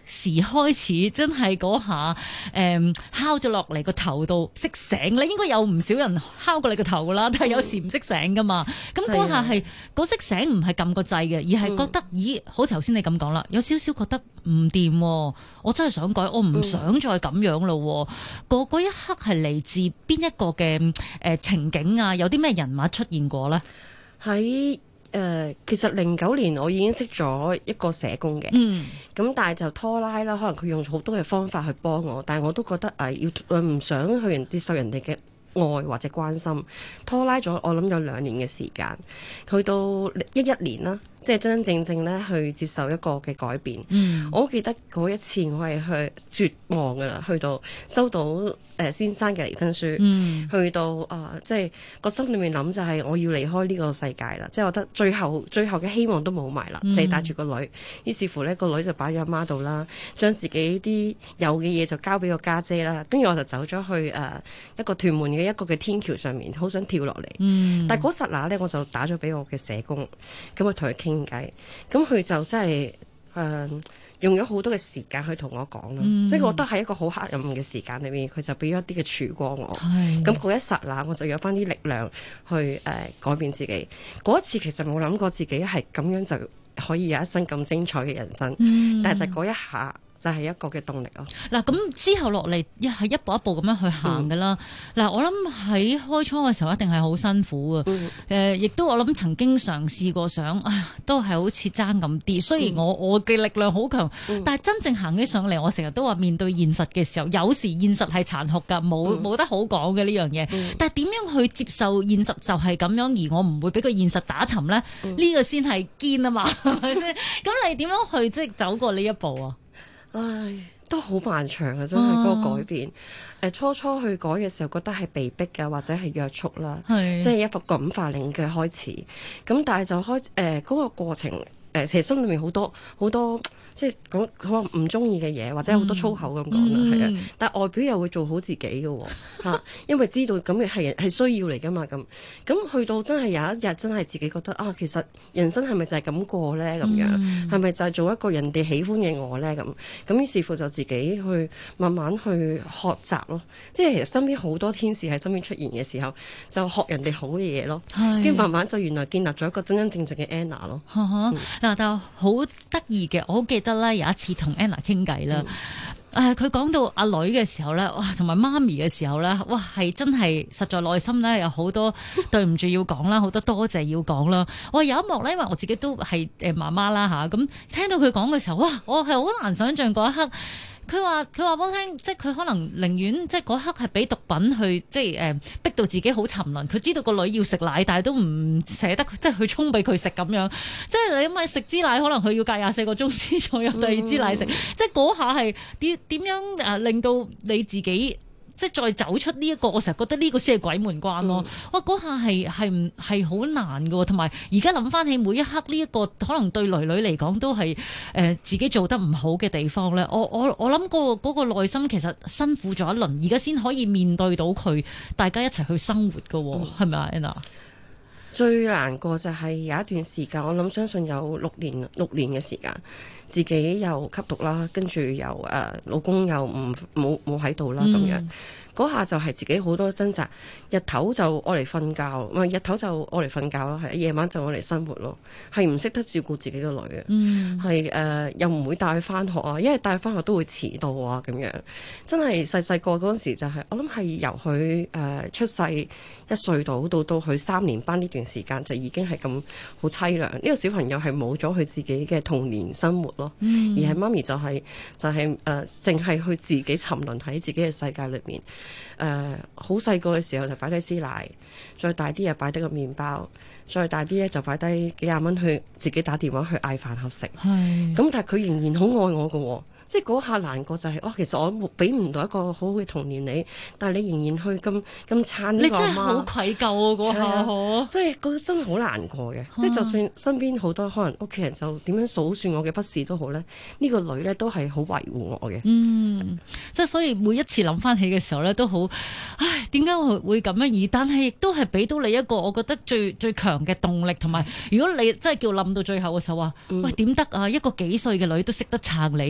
時開始真係嗰下敲咗落嚟個頭度識醒咧？應該有唔少人敲過你個頭噶啦，但係有時唔識醒噶嘛。咁嗰下係嗰識醒唔係撳個掣嘅，而係覺得咦，好似頭先你咁講啦，有少少覺得唔掂，我真係想改，我唔想再咁樣咯。嗰一刻係嚟自邊一個嘅情景啊？有啲咩人物出現過咧？喺其實09年我已經識咗一個社工嘅，咁但係就拖拉啦，可能佢用好多嘅方法去幫我，但係我都覺得要唔想去接受人哋嘅愛或者關心，拖拉咗我諗有2年嘅時間，去到11年啦，即係真真正正咧去接受一個嘅改變。我好記得嗰一次我係去絕望噶啦，去到收到先生嘅離婚書，去到即係個心裏面諗就係我要離開呢個世界啦，即係我覺得最後嘅希望都冇埋啦，就係帶住個女，於是乎呢個女就擺咗阿媽度啦，將自己啲有嘅嘢就交俾個家姐啦，跟住我就走咗去一個屯門嘅一個嘅天橋上面，好想跳落嚟，但係嗰剎那呢，我就打咗俾我嘅社工，咁我同佢傾偈，咁佢就真係用咗好多嘅時間去同我講咯，即係我覺得喺一個好黑暗嘅時間裏面，佢就俾咗一啲嘅曙光我。咁嗰一剎那，我就有翻啲力量去改變自己。嗰一次其實冇諗過自己係咁樣就可以有一生咁精彩嘅人生，但係就嗰一下就係一個嘅動力咯。 嗱，咁之後落嚟係一步一步咁樣去行噶啦。嗱，我諗喺開初嘅時候一定係好辛苦嘅，亦都我諗曾經嘗試過想，都係好似爭咁啲。雖然我嘅力量好強，但係真正行起上嚟，我成日都話面對現實嘅時候，有時現實係殘酷噶，冇得好講嘅呢樣嘢。但係點樣去接受現實就係咁樣，而我唔會俾個現實打沉咧？呢個先係堅啊嘛，係咪先？咁你點樣去即係走過呢一步啊？ 唉，都好漫長啊！真係嗰個改變。初初去改嘅時候，覺得係被逼嘅，或者係約束啦，即係一個感化令嘅開始。咁但係就嗰個過程，其實心裏面好多好多，即係講可能唔中意嘅嘢，或者好多粗口咁講啦，係啊。但係外表又會做好自己嘅嚇，因為知道咁嘅係需要嚟㗎嘛。咁去到真係有一日真係自己覺得其實人生係咪就係咁過咧？咁樣係咪就係做一個人哋喜歡嘅我咧？咁於是乎就自己去慢慢去學習咯。即係其實身邊好多天使喺身邊出現嘅時候，就學人哋好嘅嘢咯。跟住慢慢就原來建立咗一個真真正正嘅 Anna 咯。 嗱，但好得意嘅，我好記得咧，有一次同 Anna 傾偈啦。佢講到阿女嘅時候咧，哇，同埋媽咪嘅時候咧，哇，係真係實在內心咧有好多對唔住要講啦，好多多謝要講啦。我有一幕咧，因為我自己都係媽媽啦嚇，咁聽到佢講嘅時候，哇，我係好難想像嗰一刻。佢話俾我聽，即係佢可能寧願即係嗰刻係俾毒品去，即係逼到自己好沉淪。佢知道個女要食奶，但係都唔捨得，即係去沖俾佢食咁樣。即係你諗下食支奶，可能佢要隔24個鐘先再有第二支奶食。即係嗰下係點樣令到你自己？即係再走出呢一個，我成日覺得呢個先係鬼門關咯。哇，嗰下係好難㗎喎，同埋而家諗翻起每一刻呢一個，可能對女嚟講都係自己做得唔好嘅地方咧。我諗嗰個內心其實辛苦咗一輪，而家先可以面對到佢，大家一齊去生活㗎喎，係咪啊 Anna？ 最難過就係有一段時間，我諗相信有6年嘅時間，自己又吸毒啦，跟住又老公又冇喺度啦咁樣。嗰下就係自己好多掙扎，日頭就愛嚟瞓覺，唔係日頭就愛嚟瞓覺咯，係夜晚就愛嚟生活咯，係唔識得照顧自己個女嘅，係又唔會帶佢翻學啊，因為帶佢翻學都會遲到啊咁樣，真係細個嗰陣時就係、我諗係由佢出世1歲到佢3年班呢段時間就已經係咁好凄涼，呢個小朋友係冇咗佢自己嘅童年生活咯，而係媽咪就係淨係去自己沉淪喺自己嘅世界裏面。好細個嘅時候就擺低支奶，再大啲又擺低個麵包，再大啲咧就擺低幾廿蚊去自己打電話去嗌飯盒食。咁但係佢仍然好愛我㗎喎。即係嗰下難過就係、其實我俾唔到一個好好嘅童年你，但係你仍然去咁撐呢個媽媽，你真係好愧疚啊嗰下，即係覺得真係好難過嘅。即係就算身邊好多可能屋企人就點樣數算我嘅不是都好咧，呢個女咧都係好維護我嘅。 即係所以每一次諗翻起嘅時候咧，都好唉，點解會咁樣？但係亦都係俾到你一個我覺得最強嘅動力，同埋如果你真係叫冧到最後嘅時候話，喂點得啊？一個幾歲嘅女都識得撐你，你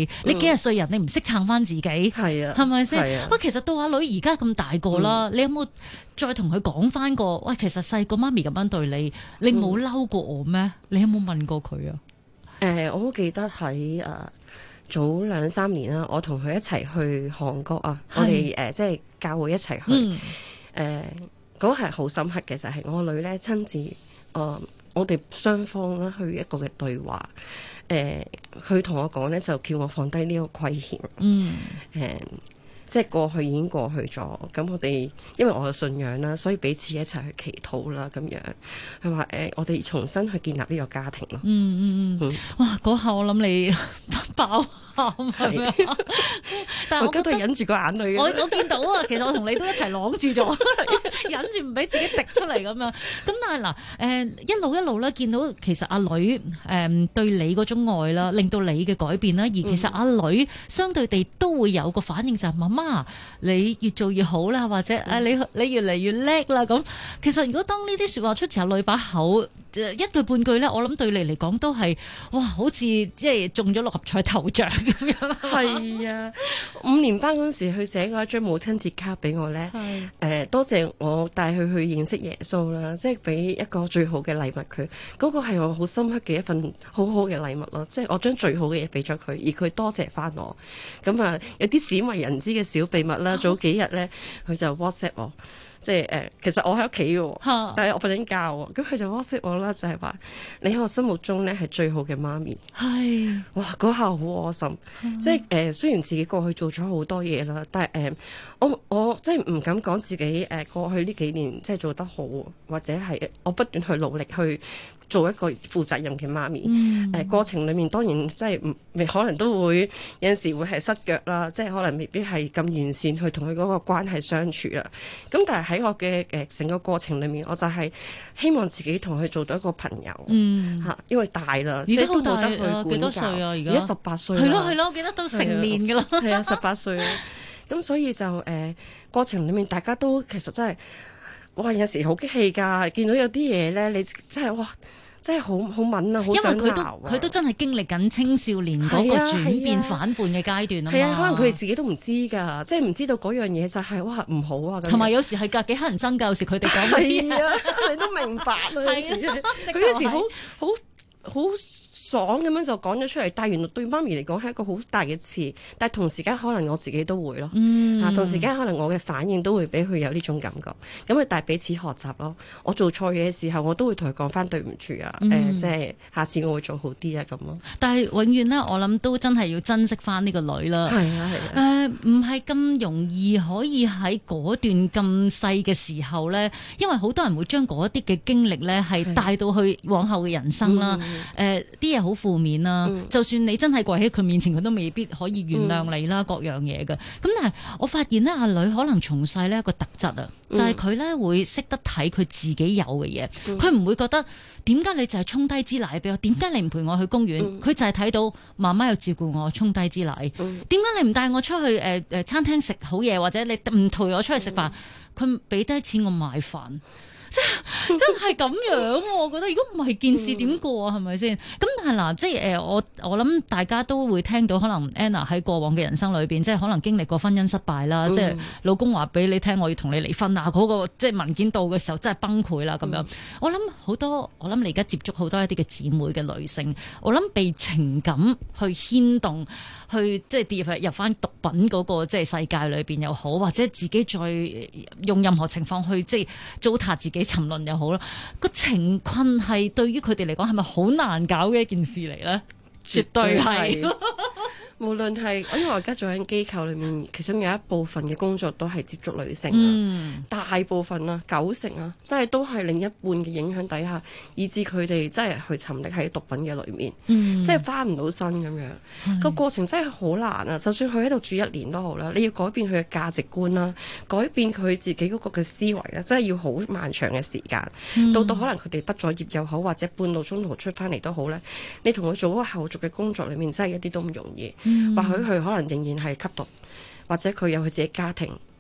幾廿歲人，你唔識撐翻自己， 係啊， 係咪先？ 係啊。 喂，其實到阿女而家咁大個啦，你有冇再同佢講翻過？喂，其實細個媽咪咁樣對你，你冇嬲過我咩？你有冇問過佢啊？ 我好記得喺早2-3年啦，我同佢一齊去韓國啊，我哋即係教會一齊去，嗰係好深刻嘅，就係我女咧親自我哋雙方啦去一個嘅對話，佢同我講咧就叫我放低呢個虧欠，即係過去已經過去咗，咁我哋因為我嘅信仰啦，所以彼此一齊去祈禱啦，咁樣佢話我哋重新去建立呢個家庭咯。 哇！嗰下我諗你爆喊係咪啊？但係我而家都係忍住個眼淚嘅。 我見到啊，其實我同你都一齊攬住咗，忍住唔俾自己滴出嚟咁樣。咁但係嗱，一路咧見到其實阿女對你嗰種愛啦，令到你嘅改變啦，而其實阿女相對地都會有個反應就係媽媽，你越做越好啦，或者你越嚟越叻啦咁。其實如果當呢啲説話出自阿女把口，一句半句咧，我諗對你嚟講都係哇，好似即係中咗6合彩頭獎咁樣。 係啊，5年班嗰陣時，佢寫過一張母親節卡俾我咧。多謝我帶佢去認識耶穌啦，即係俾一個最好嘅禮物佢。嗰個係我好深刻嘅一份好好嘅禮物咯，即係我將最好嘅嘢俾咗佢，而佢多謝翻我。咁啊，有啲鮮為人知嘅小秘密啦。早幾日咧，佢就 WhatsApp 我。即係其實我喺屋企嘅，但係我瞓緊覺喎，咁佢就 WhatsApp 我啦，就係話你喺我心目中咧係最好嘅媽咪。 係， 哇！嗰下好窩心，即係雖然自己過去做咗好多嘢啦，但係我即係唔敢講自己過去呢幾年即係做得好，或者係我不斷去努力去做一個負責任嘅媽咪。過程裡面當然即係可能都會有陣時會係失腳啦，即係可能未必係咁完善去同佢嗰個關係相處啦。咁但係喺我嘅成個過程裡面，我就係希望自己同佢做到一個朋友嚇，因為大啦， 而家好大即係都冇得去管教。 幾多歲啊？而家 18歲。 係咯係咯，我記得都成年㗎啦。 係啊，18歲。咁所以就過程裡面大家都其實真係哇有時好激氣㗎，見到有啲嘢咧，你真係哇！真係好敏啊，好想鬧啊！ 佢都真係經歷緊青少年嗰個轉變反叛嘅階段啊嘛。 係啊，可能佢哋自己都唔知㗎，即係唔知道嗰樣嘢就係哇唔好啊。 同埋有時係幾乞人憎㗎，有時佢哋講嗰啲係啊，你都明白啦。佢有時好爽咁樣就講咗出嚟，但係原來對媽咪嚟講係一個好大嘅刺，但係同時間可能我自己都會咯，同時間可能我嘅反應都會俾佢有呢種感覺，咁啊但係彼此學習咯。我做錯嘢嘅時候，我都會同佢講翻對唔住啊，即係下次我會做好啲啊咁咯。 但係永遠呢，我諗都真係要珍惜翻呢個女啦。 係啊係啊， 唔係咁容易可以喺嗰段咁細嘅時候呢，因為好多人會將嗰啲嘅經歷呢係帶到去往後嘅人生啦。啲嘢好負面啦，就算你真係跪喺佢面前，佢都未必可以原諒你啦，各樣嘢嘅。咁但係我發現咧，阿女可能從細呢一個特質啊，就係佢咧會識得睇佢自己有嘅嘢，佢唔會覺得點解你就係沖低支奶俾我，點解你唔陪我去公園？佢就係睇到媽媽有照顧我，沖低支奶。點解你唔帶我出去餐廳食好嘢，或者你唔陪我出去食飯？佢俾低錢我買飯。真係咁樣，我覺得如果唔係件事點過啊？係咪先？咁但係嗱，即係我諗大家都會聽到，可能 Anna 喺過往嘅人生裏邊，即係可能經歷過婚姻失敗啦，即係老公話俾你聽，我要同你離婚啊！嗰個即係文件到嘅時候，真係崩潰啦咁樣。我諗你而家接觸好多一啲嘅姊妹嘅女性，我諗被情感去牽動，去即係跌入翻毒品嗰個即係世界裏邊又好，或者自己再用任何情況去即係糟蹋自己沉淪又好啦，個情困係對於佢哋嚟講係咪好難搞嘅一件事嚟咧？絕對係。 無論係，因為我而家做緊機構裏面，其中有一部分嘅工作都係接觸女性大部分啊90%啊，真係都係另一半嘅影響底下，以致佢哋真係去沉溺喺毒品嘅裏面，即係翻唔到身咁樣。個過程真係好難啊！就算佢喺度住1年都好啦，你要改變佢嘅價值觀啦，改變佢自己嗰個嘅思維啦，真係要好漫長嘅時間。到可能佢哋畢咗業又好，或者半路中途出翻嚟都好咧，你同佢做嗰個後續嘅工作裏面，真係一啲都唔容易。或許佢可能仍然係吸毒，或者佢有佢自己家庭，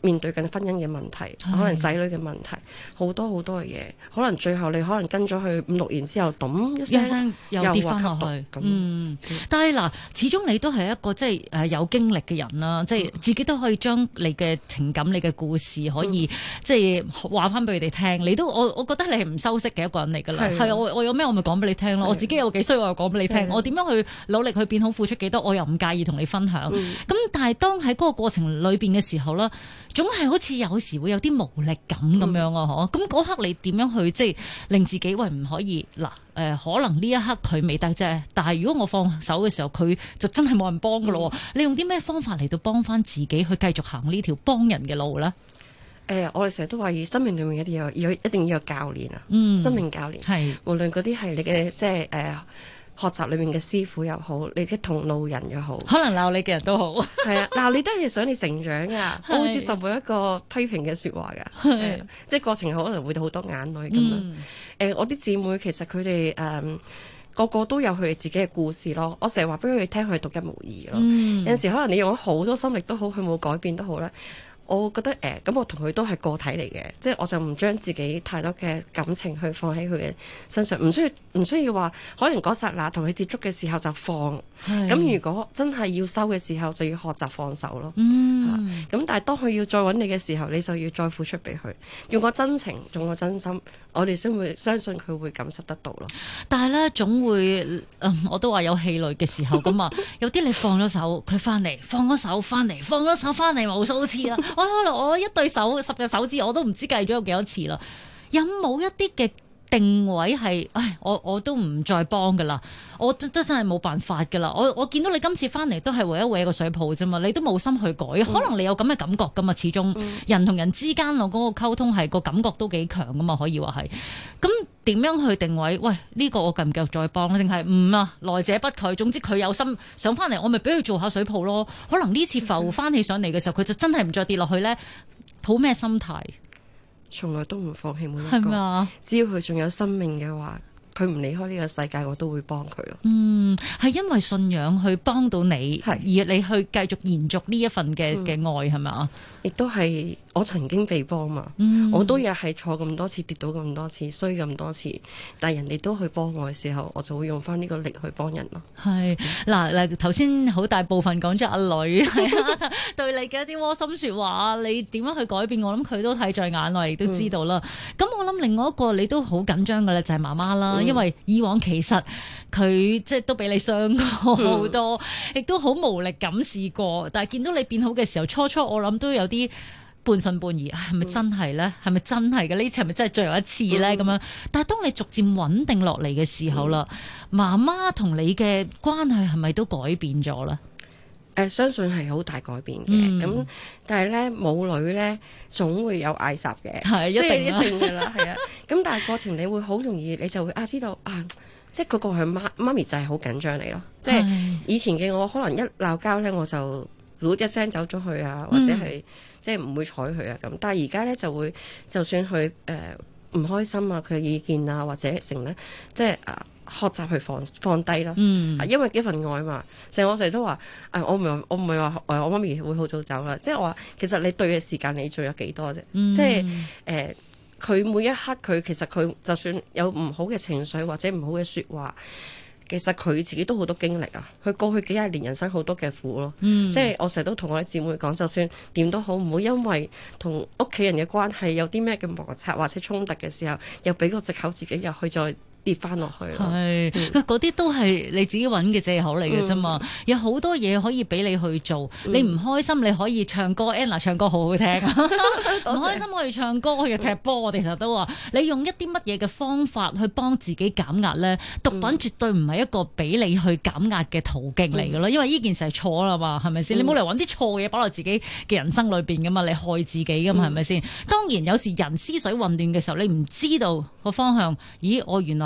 面對緊婚姻嘅問題，可能仔女嘅問題，好多好多嘅嘢，可能最後你可能跟咗去5-6年之後，咚一聲又跌翻落去。但係嗱，始終你都係一個即係有經歷嘅人啦，即係自己都可以將你嘅情感、你嘅故事可以即係話翻俾佢哋聽。你都我覺得你係唔修飾嘅一個人嚟㗎啦。係我有咩我咪講俾你聽咯。我自己有幾衰我又講俾你聽。我點樣去努力去變好、付出幾多，我又唔介意同你分享。咁但係當喺嗰個過程裏邊嘅時候啦，總係好似有時會有啲無力感咁樣啊！咁嗰刻你點樣去即係令自己喂唔可以嗱？可能呢一刻佢未得啫，但係如果我放手嘅時候，佢就真係冇人幫噶咯。你用啲咩方法嚟到幫翻自己去繼續行呢條幫人嘅路咧？ 我哋成日都話，生命裏面一定要有教練啊，生命教練係無論嗰啲係你嘅即係學習裏面嘅師傅又好，你嘅同路人又好， 可能鬧你嘅人都好， 係啊，鬧你都係想你成長噶，我會接受每一個批評嘅説話噶，即係過程可能會好多眼淚咁樣。我啲姊妹其實佢哋個個都有佢哋自己嘅故事咯，我成日話俾佢哋聽，佢係獨一無二咯。有陣時可能你用咗好多心力都好，佢冇改變都好啦。我覺得咁我同佢都係個體嚟嘅，即係我就唔將自己太多嘅感情去放喺佢嘅身上，唔需要話可能嗰剎那同佢接觸嘅時候就放，咁如果真係要收嘅時候就要學習放手咯。咁但係當佢要再揾你嘅時候，你就要再付出俾佢，用個真情，用個真心，我哋先會相信佢會感受得到咯。 但係咧總會我都話有氣餒嘅時候咁啊，有啲你放咗手，佢翻嚟，放咗手翻嚟，放咗手翻嚟無數次啦。可能我一對手10隻手指我都唔知計咗有幾多次啦。有冇一啲嘅定位係，我都唔再幫噶啦，我真係冇辦法噶啦。我見到你今次翻嚟都係為一個水泡啫嘛，你都冇心去改，可能你有咁嘅感覺噶嘛。始終人同人之間我嗰個溝通係個感覺都幾強噶嘛，可以話係。咁點樣去定位？喂，呢個我繼唔繼續再幫咧？定係唔啊？來者不拒。總之佢有心想翻嚟，我咪俾佢做下水泡咯。可能呢次浮翻起上嚟嘅時候，佢就真係唔再跌落去咧。抱咩心態？ 從來都唔放棄每一個。係咪啊？ 只要佢仲有生命嘅話，佢唔離開呢個世界，我都會幫佢咯。 係因為信仰去幫到你，而你去繼續延續呢一份嘅愛，係咪啊？ 亦都係我曾經被幫嘛，我都又係錯咁多次，跌倒咁多次，衰咁多次，但係人哋都去幫我嘅時候，我就會用翻呢個力去幫人咯。 係嗱，頭先好大部分講咗阿女對你嘅一啲窩心説話，你點樣去改變？我諗佢都睇在眼內，亦都知道啦。咁我諗另外一個你都好緊張嘅咧，就係媽媽啦，因為以往其實佢即係都俾你傷過好多，亦都好無力感試過。但係見到你變好嘅時候，初我諗都有啲半信半疑，係咪真係咧？係咪真係嘅？呢次係咪真係最後一次咧？咁樣。但係當你逐漸穩定落嚟嘅時候啦，媽媽同你嘅關係係咪都改變咗咧？ 相信係好大改變嘅。咁但係咧，母女咧總會有嗌霎嘅， 係一定嘅啦，係啊。咁但係過程你會好容易，你就會知道即係嗰個係媽咪就係好緊張你咯。即係以前嘅我可能一鬧交咧，我就一聲走咗去啊，或者係即係唔會睬佢啊咁。但係而家咧就會，就算佢唔開心啊，佢嘅意見啊或者成咧，即係學習去放低咯。因為一份愛嘛。我成日都話我唔係話我媽咪會好早走啦。即係我話其實你對嘅時間你仲有幾多啫？即係佢每一刻佢其實佢就算有唔好嘅情緒或者唔好嘅説話。其實佢自己都好多經歷啊，佢過去幾廿年人生好多嘅苦咯。即係我成日都同我啲姊妹講，就算點都好，唔好因為同屋企人嘅關係有啲咩嘅摩擦或者衝突嘅時候，又俾個藉口自己入去再跌翻落去。 係，嗰啲都係你自己揾嘅藉口嚟嘅啫嘛。有好多嘢可以俾你去做。你唔開心你可以唱歌，Anna 唱歌好好聽。唔開心可以唱歌，可以踢波。我哋成日都話，你用一啲乜嘢嘅方法去幫自己減壓咧？毒品絕對唔係一個俾你去減壓嘅途徑嚟嘅咯。因為呢件事係錯啦嘛，係咪先？你冇嚟揾啲錯嘅嘢擺落自己嘅人生裏邊噶嘛，你害自己噶嘛，係咪先？當然有時人思緒混亂嘅時候，你唔知道個方向，咦，我原來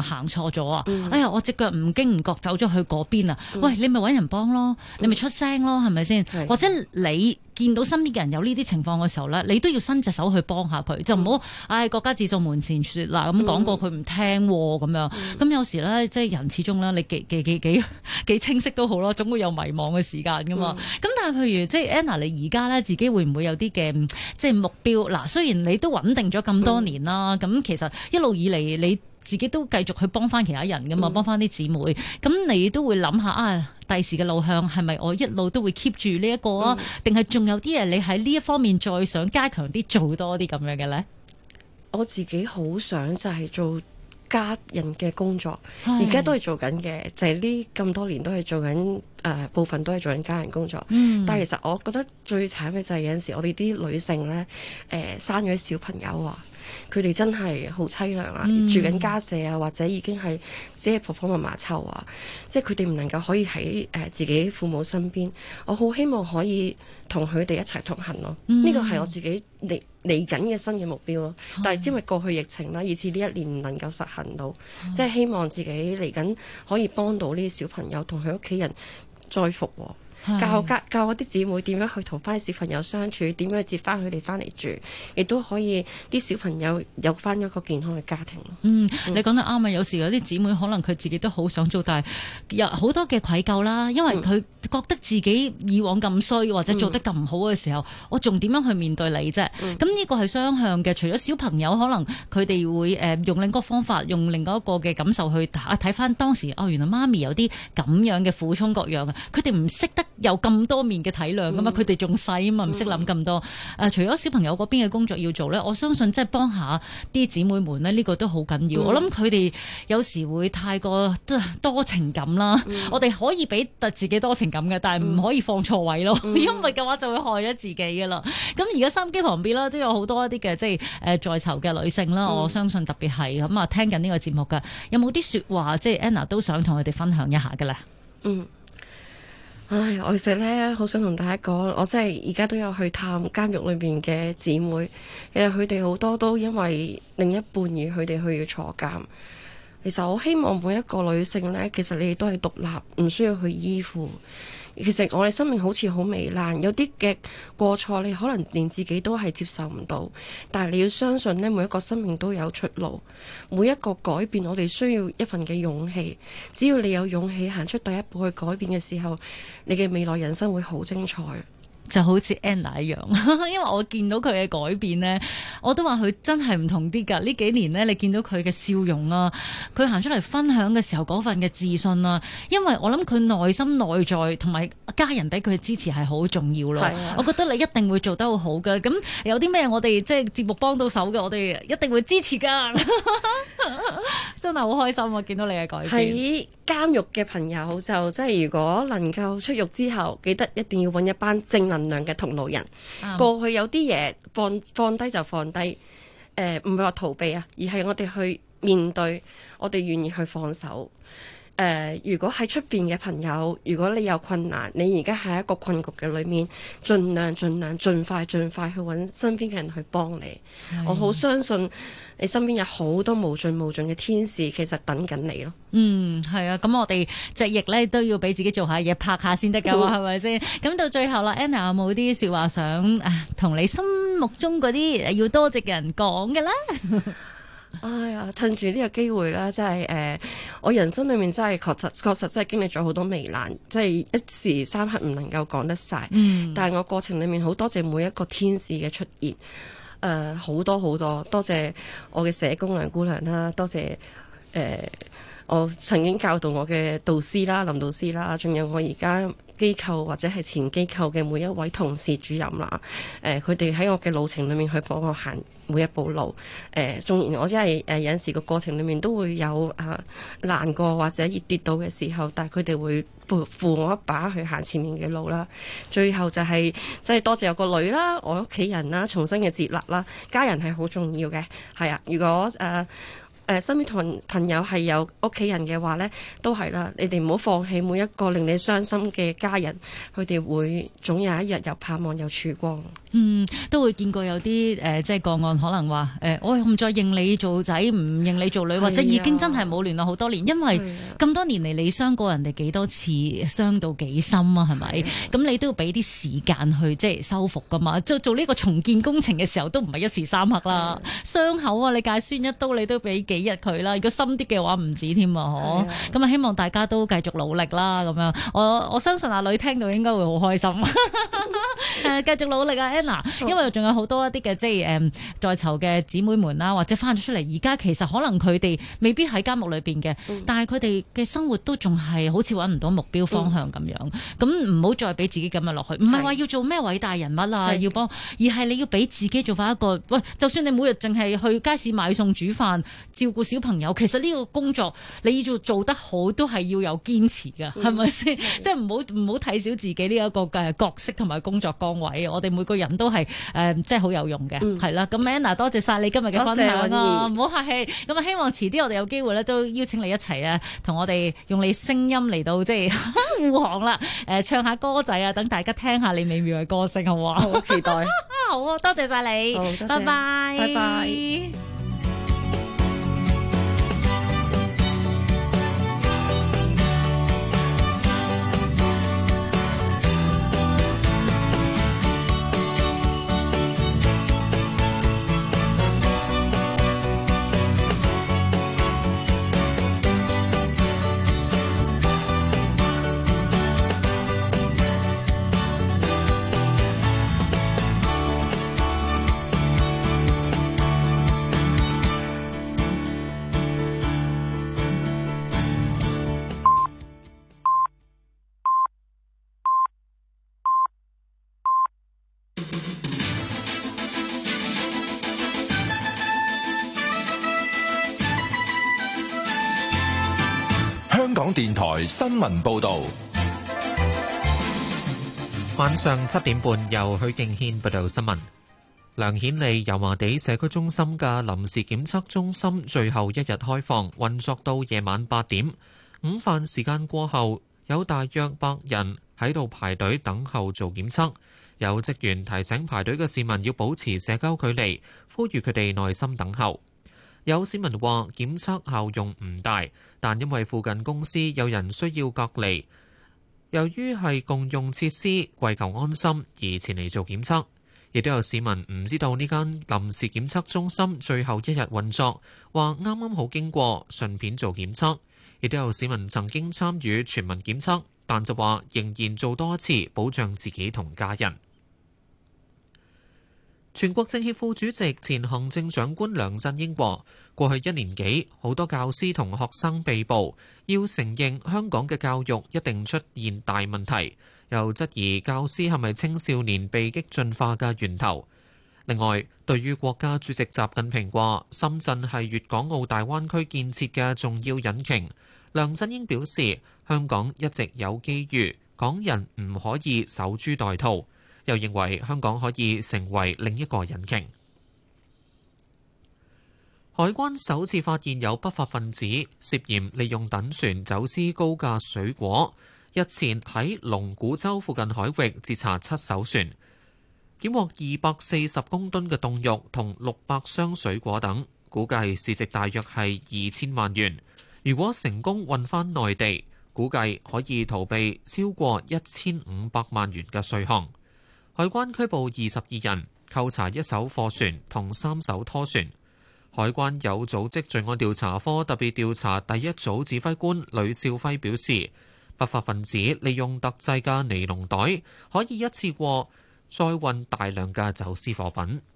行錯咗啊！哎呀，我隻腳唔經唔覺走咗去嗰邊啊！喂，你咪揾人幫咯，你咪出聲咯，係咪先？或者你見到身邊嘅人有呢啲情況嘅時候咧，你都要伸隻手去幫下佢，就唔好國家自掃門前雪嗱咁講過佢唔聽咁樣。咁有時咧，即係人始終咧，你幾清晰都好咯，總會有迷茫嘅時間噶嘛。咁但係譬如即係 Anna，你而家咧自己會唔會有啲嘅即係目標？嗱，雖然你都穩定咗咁多年啦，咁其實一路以嚟你自己都繼續去幫翻其他人噶嘛，幫翻啲姊妹。咁你都會諗下啊，第時嘅路向係咪我一路都會 keep 住呢一個啊？定係仲有啲嘢你喺呢一方面再想加強啲，做多啲咁樣嘅咧？ 我自己好想就係做家人嘅工作，而家都係做緊嘅，就係呢咁多年都係做緊部分都係做緊家人工作。但係其實我覺得最慘嘅就係有陣時我哋啲女性咧，生咗小朋友啊，佢哋真係好凄涼啊，住緊家舍啊，或者已經係只係婆婆媽媽湊啊，即係佢哋唔能夠可以喺自己父母身邊。我好希望可以同佢哋一齊同行咯，呢個係我自己嚟緊嘅新嘅目標咯。但係因為過去疫情啦，以至呢一年唔能夠實行到，即係希望自己嚟緊可以幫到呢啲小朋友同佢屋企人再復和。教我啲姊妹點樣去同翻啲小朋友相處，點樣去接翻佢哋翻嚟住，亦都可以啲小朋友有翻一個健康嘅家庭。 你講得啱啊！有時有啲姊妹可能佢自己都好想做，但係有好多嘅愧疚啦，因為佢覺得自己以往咁衰或者做得咁唔好嘅時候，我仲點樣去面對你啫？咁呢個係雙向嘅，除咗小朋友可能佢哋會用另一個方法，用另外一個嘅感受去睇翻當時原來媽咪有啲咁樣嘅苦衷各樣嘅，佢哋唔識得有咁多面嘅體諒噶嘛，佢哋仲細啊嘛，唔識諗咁多。除咗小朋友嗰邊嘅工作要做咧，我相信即係幫下啲姊妹們咧，呢個都好緊要。我諗佢哋有時會太過多情感啦，我哋可以俾自己多情感嘅，但係唔可以放錯位咯，因為嘅話就會害咗自己噶啦。咁而家收音機旁邊啦，都有好多一啲嘅即係在囚嘅女性啦，我相信特別係咁啊，聽緊呢個節目嘅，有冇啲說話即係 Anna 都想同佢哋分享一下嘅咧？ 我其實咧好想同大家講，我真係而家都有去探監獄裏邊嘅姊妹，其實佢哋好多都因為另一半而佢哋去要坐監。其實我希望每一個女性咧，其實你哋都係獨立，唔需要去依附。其實我哋生命好似好糜爛，有啲嘅過錯你可能連自己都係接受唔到，但係你要相信呢，每一個生命都有出路，每一個改變我哋需要一份嘅勇氣，只要你有勇氣行出第一步去改變嘅時候，你嘅未來人生會好精彩。 就好似 Anna 一樣，因為我見到佢嘅改變呢，我都話佢真係唔同啲㗎。呢幾年呢，你見到佢嘅笑容啊，佢行出嚟分享嘅時候嗰份嘅自信啊，因為我諗佢內心內在同埋家人俾佢嘅支持係好重要咯。我覺得你一定會做得好好嘅。咁有啲咩我哋即係節目幫到手嘅，我哋一定會支持㗎。真係好開心啊！見到你嘅改變。 喺監獄嘅朋友就即係如果能夠出獄之後，記得一定要揾一班正能量嘅同路人。過去有啲嘢放低就放低，唔係話逃避啊，而係我哋去面對，我哋願意去放手。如果喺出邊嘅朋友，如果你有困難，你而家喺一個困局嘅裏面，盡量盡快去揾身邊嘅人去幫你。我好相信你身邊有好多無盡嘅天使，其實等緊你咯。 係啊，咁我哋隻翼咧都要俾自己做下嘢，拍下先得噶嘛，係咪先？咁到最後啦 ，Anna 有冇啲說話想同你心目中嗰啲要多謝嘅人講嘅咧？ 哎呀，趁住呢個機會啦，真係我人生裏面真係確實真係經歷咗好多糜爛，即係一時三刻唔能夠講得晒。但係我過程裏面好多謝每一個天使嘅出現，好多多謝我嘅社工梁姑娘啦，多謝我曾經教導我嘅導師啦，林導師啦，仲有我而家機構或者係前機構嘅每一位同事主任啦，佢哋喺我嘅路程裏面去幫我行每一步路。縱然我真係有陣時個過程裏面都會有難過或者跌倒嘅時候，但係佢哋會扶我一把去行前面嘅路啦。最後就係真係多謝我個女啦，我屋企人啦，重新嘅接納啦，家人係好重要嘅。係啊，如果身邊朋友係有屋企人嘅話呢，都係啦，你哋唔好放棄每一個令你傷心嘅家人，佢哋會總有一日有盼望有曙光。 都會見過有啲即係個案，可能話我唔再認你做仔，唔認你做女，或者已經真係冇聯絡好多年，因為咁多年嚟你傷過人哋幾多次，傷到幾深啊？係咪？咁你都要俾啲時間去即係修復噶嘛？做呢個重建工程嘅時候都唔係一時三刻啦，傷口啊，你界酸一刀你都俾幾日佢啦，如果深啲嘅話唔止添啊！咁啊，希望大家都繼續努力啦，咁樣我相信阿女聽到應該會好開心，繼續努力啊 Anna， 因為仲有好多一啲嘅即係在囚嘅姊妹們啦，或者翻咗出嚟，而家其實可能佢哋未必喺監獄裏邊嘅，但係佢哋嘅生活都仲係好似揾唔到目標方向咁樣，咁唔好再俾自己咁樣落去，唔係話要做咩偉大人物啊，要幫，而係你要俾自己做翻一個，喂，就算你每日淨係去街市買餸煮飯照顧小朋友，其實呢個工作你要做得好都係要有堅持㗎，係咪先？即係唔好睇小自己呢一個嘅角色同埋工作崗位，我哋每個人都係即係好有用嘅，係啦。咁 Anna 多謝晒你今日嘅分享啊，唔好客氣。咁啊，希望遲啲我哋有機會咧，都邀請你一齊啊，同我哋用你聲音嚟到即係護航啦，唱下歌仔啊，等大家聽下你美妙嘅歌聲，好唔好？ 好期待。 好啊，多謝晒你，拜拜， 拜拜。 香港電台新聞報道， 晚上7點半由許敬軒報道新聞。梁顯利油麻地社區中心嘅臨時檢測中心最後一日開放，運作到夜晚8點。午飯時間過後，有大約100人喺度排隊等候做檢測。有職員提醒排隊嘅市民要保持社交距離，呼籲佢哋耐心等候。有市民話檢測效用唔大，但因為附近公司有人需要隔離，由於係共用設施，為求安心而前嚟做檢測。亦都有市民唔知道呢間臨時檢測中心最後一日運作，話啱啱好經過，順便做檢測。亦都有市民曾經參與全民檢測，但就話仍然做多一次，保障自己同家人。全國政協副主席、前行政長官梁振英話：過去1年幾，好多教師同學生被捕，要承認香港嘅教育一定出現大問題，又質疑教師係咪青少年被激進化嘅源頭。另外，對於國家主席習近平話深圳係粵港澳大灣區建設嘅重要引擎，梁振英表示香港一直有機遇，港人唔可以守株待兔。又認為香港可以成為另一個引擎。海關首次發現有不法分子涉嫌利用躉船走私高價水果，日前喺龍鼓洲附近海域截查7艘船，檢獲240公噸嘅凍肉同600箱水果等，估計市值大約係2000萬元。如果成功運返內地，估計可以逃避超過1500萬元嘅稅項。海關拘捕22人，扣查1艘貨船同3艘拖船。海關有組織罪案調查科特別調查第一組指揮官呂少輝表示，不法分子利用特製嘅尼龍袋，可以一次過載運大量嘅走私貨品。《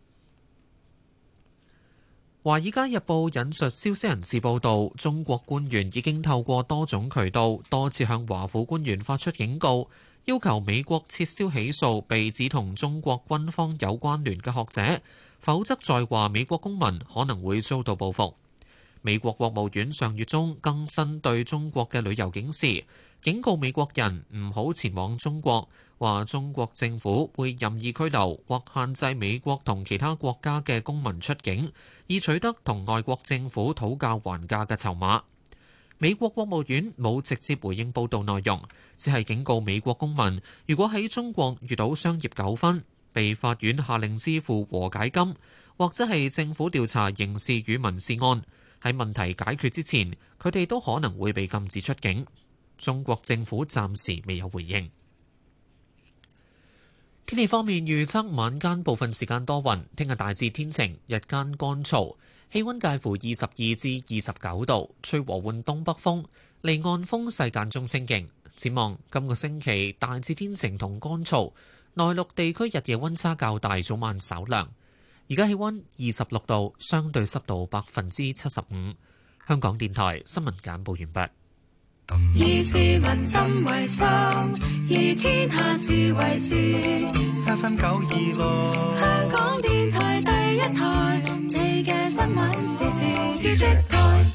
華爾街日報》引述消息人士報道，中國官員已經透過多種渠道多次向華府官員發出警告，要求美國撤銷起訴被指同中國軍方有關聯嘅學者，否則在華美國公民可能會遭到報復。美國國務院上月中更新對中國嘅旅遊警示， 警告美國人唔好前往中國，話中國政府會任意拘留或限制美國同其他國家嘅公民出境，以取得同外國政府討價還價嘅籌碼。美國國務院冇直接回應報道內容，只係警告美國公民，如果喺中國遇到商業糾紛，被法院下令支付和解金，或者係政府調查刑事與民事案，喺問題解決之前，佢哋都可能會被禁止出境。中國政府暫時未有回應。天氣方面預測，晚間部分時間多雲，聽日大致天晴，日間乾燥，氣溫介乎22至29度，吹和緩東北風，離岸風勢間中清勁。展望今個星期大致天晴同乾燥，內陸地區日夜溫差較大，早晚稍涼。而家氣溫26度，相對濕度75%。香港電台新聞簡報完畢。 以市民心為心，以天下事為事。FM926，香港電台第一台，你嘅新聞時事知識台。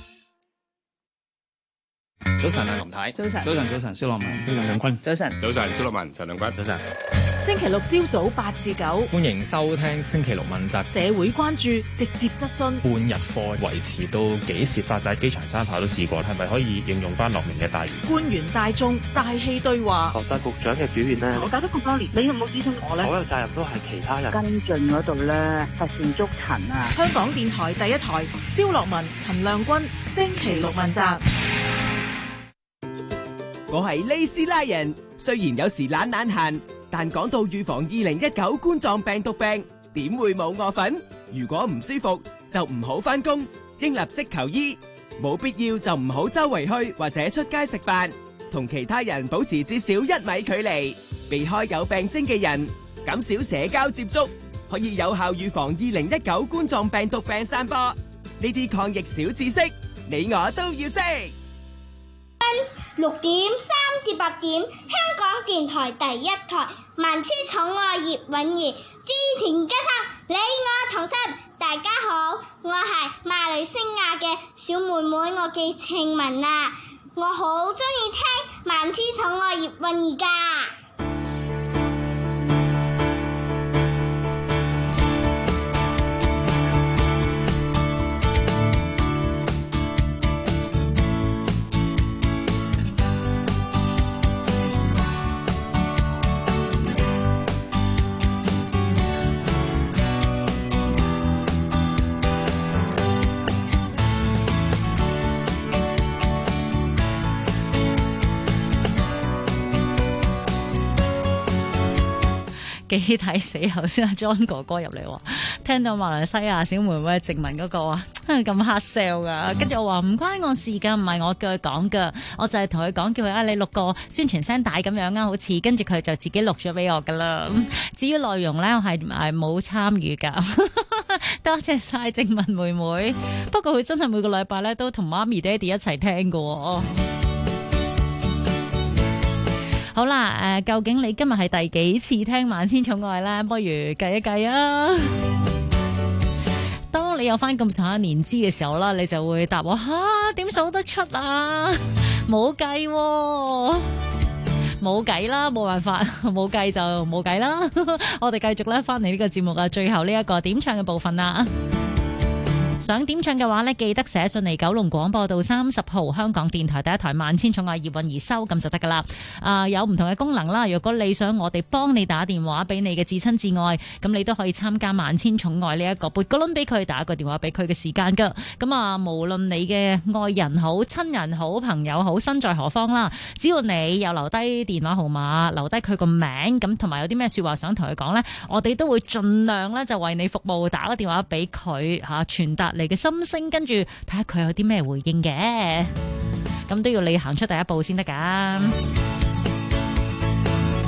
早晨啊，林太。早晨。早晨，早晨，蕭樂文。早晨，梁坤。早晨。 早晨，蕭樂文，陳亮君。早晨。 星期六朝早8至9， 歡迎收聽星期六問責。 社會關注，直接質詢。 半日課維持到幾時發債？機場三跑都試過，係咪可以應用翻落明嘅大嶼？ 官員大眾大氣對話。 學生局長嘅表現呢， 我搞咗咁多年，你有冇諮詢我呢？ 所有責任都係其他人跟進嗰度呢，實線捉塵啊！ 香港電台第一台，蕭樂文、陳亮君，星期六問責。 我係利斯拉人，雖然有時懶閒，但講到預防2019冠狀病毒病，點會冇我份？如果唔舒服就唔好返工，應立即求醫，冇必要就唔好周圍去或者出街食飯，同其他人保持至少1米距離，避開有病徵嘅人，減少社交接觸，可以有效預防2019冠狀病毒病散播。呢啲抗疫小知識，你我都要識。 6點3至8點，香港電台第一台，萬千寵愛葉韻儀，之前加上你我同心。大家好，我係馬來西亞嘅小妹妹，我叫慶文啊，我好中意聽萬千寵愛葉韻儀噶。 幾睇死頭先阿 John 哥哥入嚟喎，聽到馬來西亞小妹妹殖民嗰個啊咁 hard sell 噶，跟住我話唔關我事㗎，唔係我叫佢講㗎，我就係同佢講叫佢你錄個宣傳聲帶咁樣啊，好似跟住佢就自己錄咗俾我㗎啦。至於內容咧，我係冇參與㗎。多謝晒殖民妹妹，不過佢真係每個禮拜咧都同媽咪爹哋一齊聽㗎。好啦，究竟你今日係第幾次聽萬千寵愛呢？不如計一計啊！當你有翻咁上下年資嘅時候啦，你就會答我點數得出啊？冇計喎，冇計啦，冇辦法，冇計就冇計啦。我哋繼續咧翻嚟呢個節目啊，最後呢一個點唱嘅部分啦。想點唱嘅話呢，記得寫信嚟九龍廣播道30號香港電台第一台萬千寵愛葉韻儀收咁就得噶啦。有唔同嘅功能啦，如果你想我哋幫你打電話俾你嘅至親至愛，咁你都可以參加萬千寵愛呢一個撥個輪俾佢，打個電話俾佢嘅時間噶。咁無論你嘅愛人好、親人好、朋友好，身在何方啦，只要你有留低電話號碼，留低佢個名，咁同埋有啲咩說話想同佢講呢，我哋都會盡量呢就為你服務，打個電話俾佢傳達你嘅心聲，跟住睇下佢有啲咩回應嘅，咁都要你行出第一步先得噶。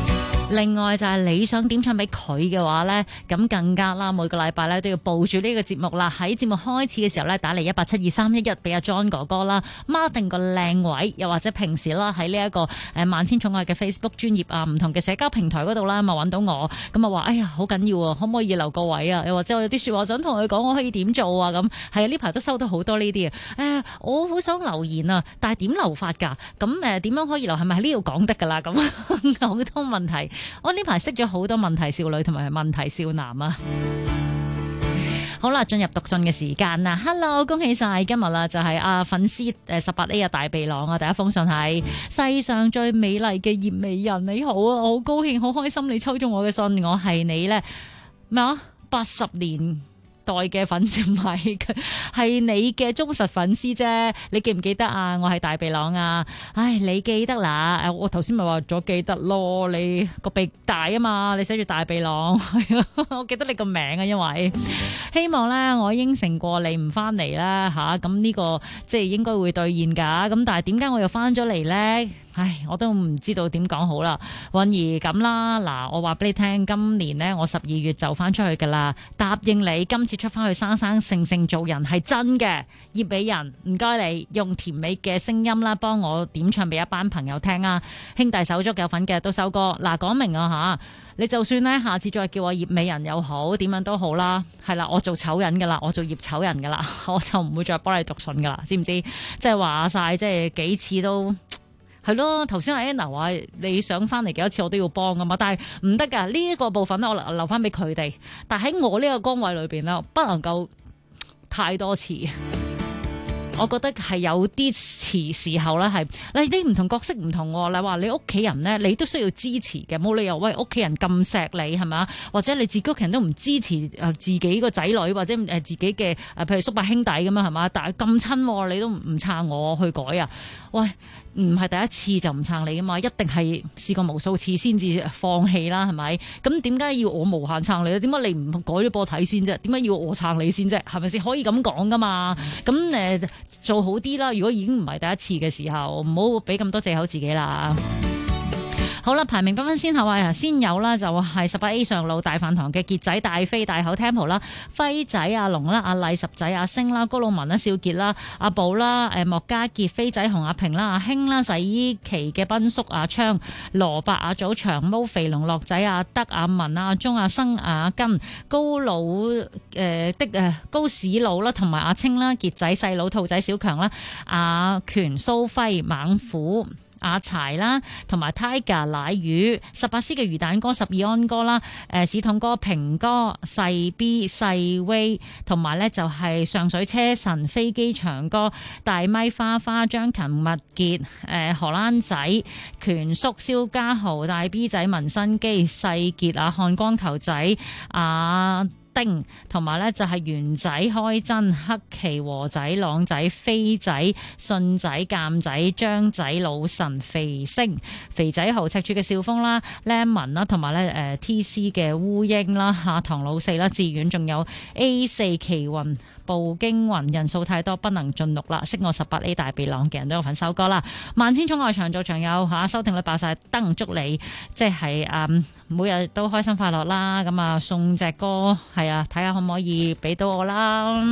另外就係你想點唱俾佢嘅話呢，咁更加啦，每個禮拜咧都要報住呢個節目啦。喺節目開始嘅時候呢，打嚟1872311俾阿 John 哥哥啦，mark 定個靚位，又或者平時啦喺呢一個萬千寵愛嘅 Facebook 專頁啊，唔同嘅社交平台嗰度啦，咁啊揾到我，咁啊話哎呀好緊要啊，可唔可以留個位啊？又或者我有啲說話想同佢講，我可以點做啊？咁係啊，呢排都收到好多呢啲啊。我好想留言啊，但係點留法㗎？咁點樣可以留？係咪喺呢度講得㗎啦？咁好多問題。我呢排識咗好多問題少女同埋問題少男啊！好啦，進入讀信嘅時間啦 ！Hello， 恭喜晒今日啦，就係粉絲18A 大鼻郎啊！第一封信係世上最美麗嘅葉美人，你好啊！我好高興，好開心你抽中我嘅信，我係你呢咩啊？80年代嘅粉絲，唔係係你嘅忠實粉絲啫，你記唔記得啊？我係大鼻郎啊！唉，你記得啦，我頭先咪話咗記得咯，你個鼻大啊嘛，你寫住大鼻郎，我記得你個名啊，因為希望咧我應承過你唔翻嚟啦吓，咁呢個即係應該會兌現噶，咁但係點解我又翻咗嚟咧？唉，我都唔知道點講好啦。允兒咁啦，嗱，我話俾你聽，今年呢，我12月就翻出去噶啦，答應你今次出翻去生生性性做人係真嘅。葉美人，唔該你用甜美嘅聲音啦，幫我點唱俾一班朋友聽啊！兄弟手足有份嘅都收歌，嗱，講明啊吓，你就算呢，下次再叫我葉美人又好，點樣都好啦，係啦，我做醜人噶啦，我做葉醜人噶啦，我就唔會再幫你讀信噶啦，知唔知？即係話晒，即係幾次都。係咯，頭先阿 Anna 話你想翻嚟幾多次我都要幫噶嘛，但係唔得噶，呢一個部分咧我留翻俾佢哋，但係喺我呢個崗位裏邊咧，不能夠太多次。我覺得係有啲時候咧，係你唔同角色唔同，你話你屋企人咧，你都需要支持嘅，冇理由喂屋企人咁錫你係咪？或者你自己屋企人都唔支持自己個仔女，或者自己嘅譬如叔伯兄弟咁樣係嘛？但係咁親你都唔撐我去改啊？喂，唔係第一次就唔撐你噶嘛，一定係試過無數次先至放棄啦，係咪？咁點解要我無限撐你咧？點解你唔改咗俾我睇先啫？點解要我撐你先啫？係咪先可以咁講噶嘛？咁做好啲啦！如果已經唔係第一次嘅時候，唔好俾咁多藉口自己啦。好啦，排名不分先後啊，先有啦，就係18A 上路大飯堂嘅傑仔、大飛、大口 Temple 啦、輝仔、阿龍啦、阿麗、十仔、阿星啦、高老文啦、少傑啦、阿寶啦、莫家傑、飛仔、洪阿平啦、阿興啦、洗衣旗嘅賓叔、阿昌、蘿蔔、阿祖、長毛、肥龍、樂仔、阿德、阿文、阿鐘、阿生、阿根、高佬高屎佬啦，同埋阿青啦、傑仔、細佬、兔仔、小強啦、阿權、蘇輝、猛虎、阿柴啦，同埋 Tiger 奶魚，18C 嘅魚蛋哥、12安哥啦，史筒哥、平哥、細 B、細威，同埋咧就係上水車神、飛機長哥、大咪花花、張勤、麥傑、荷蘭仔、權叔、蕭家豪、大 B 仔、文新基、細傑、阿漢光頭仔、阿丁，同埋咧就係圓仔、開真、黑旗、和仔、朗仔、飛仔、信仔、鑑仔、張仔、老神、肥星、肥仔豪、赤柱嘅少峰啦、Lemon 啦，同埋咧TC 嘅烏蠅啦、唐老四啦、志遠，仲有 A4 奇雲、步驚雲，人數太多不能盡錄啦。識我18A 大鼻朗嘅人都有份收歌啦。萬千寵愛長做長有嚇，收聽率爆晒燈，祝你即係每日都開心快樂啦。咁啊送隻歌係啊，睇下可唔可以俾到我啦。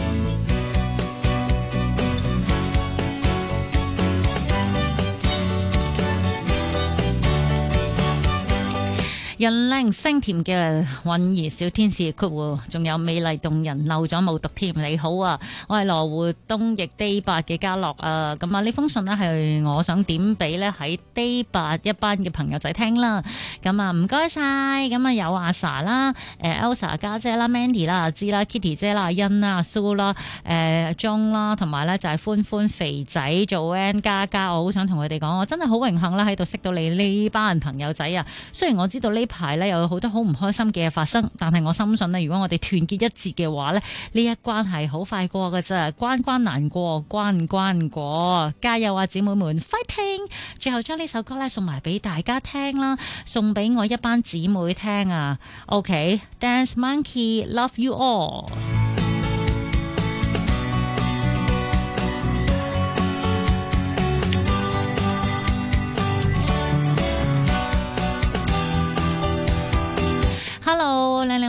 人靚聲甜嘅韻兒小天使括弧，仲有美麗動人漏咗冇讀添。你好啊，我係羅湖東翼 Day 8嘅嘉樂啊。咁啊呢封信呢係我想點俾呢喺 Day 8一班嘅朋友仔聽啦。咁啊唔該晒。咁啊有阿 Sa 啦、Elsa 家姐啦、Mandy 啦、阿芝啦、Kitty 姐啦、阿欣啦、阿蘇啦、John 啦，同埋咧就係歡歡、肥仔、Joanne、嘉嘉。我好想同佢哋講，我真係好榮幸啦喺度識到你呢班朋友仔啊。雖然我知道呢排咧有好多好唔開心嘅嘢發生，但係我深信咧，如果我哋團結一致嘅話咧，呢一關係好快過㗎咋，關關難過關關過，加油啊姊妹們 ，fighting！ 最後將呢首歌咧送埋俾大家聽啦，送俾我一班姊妹聽啊。OK，Dance Monkey Love You All。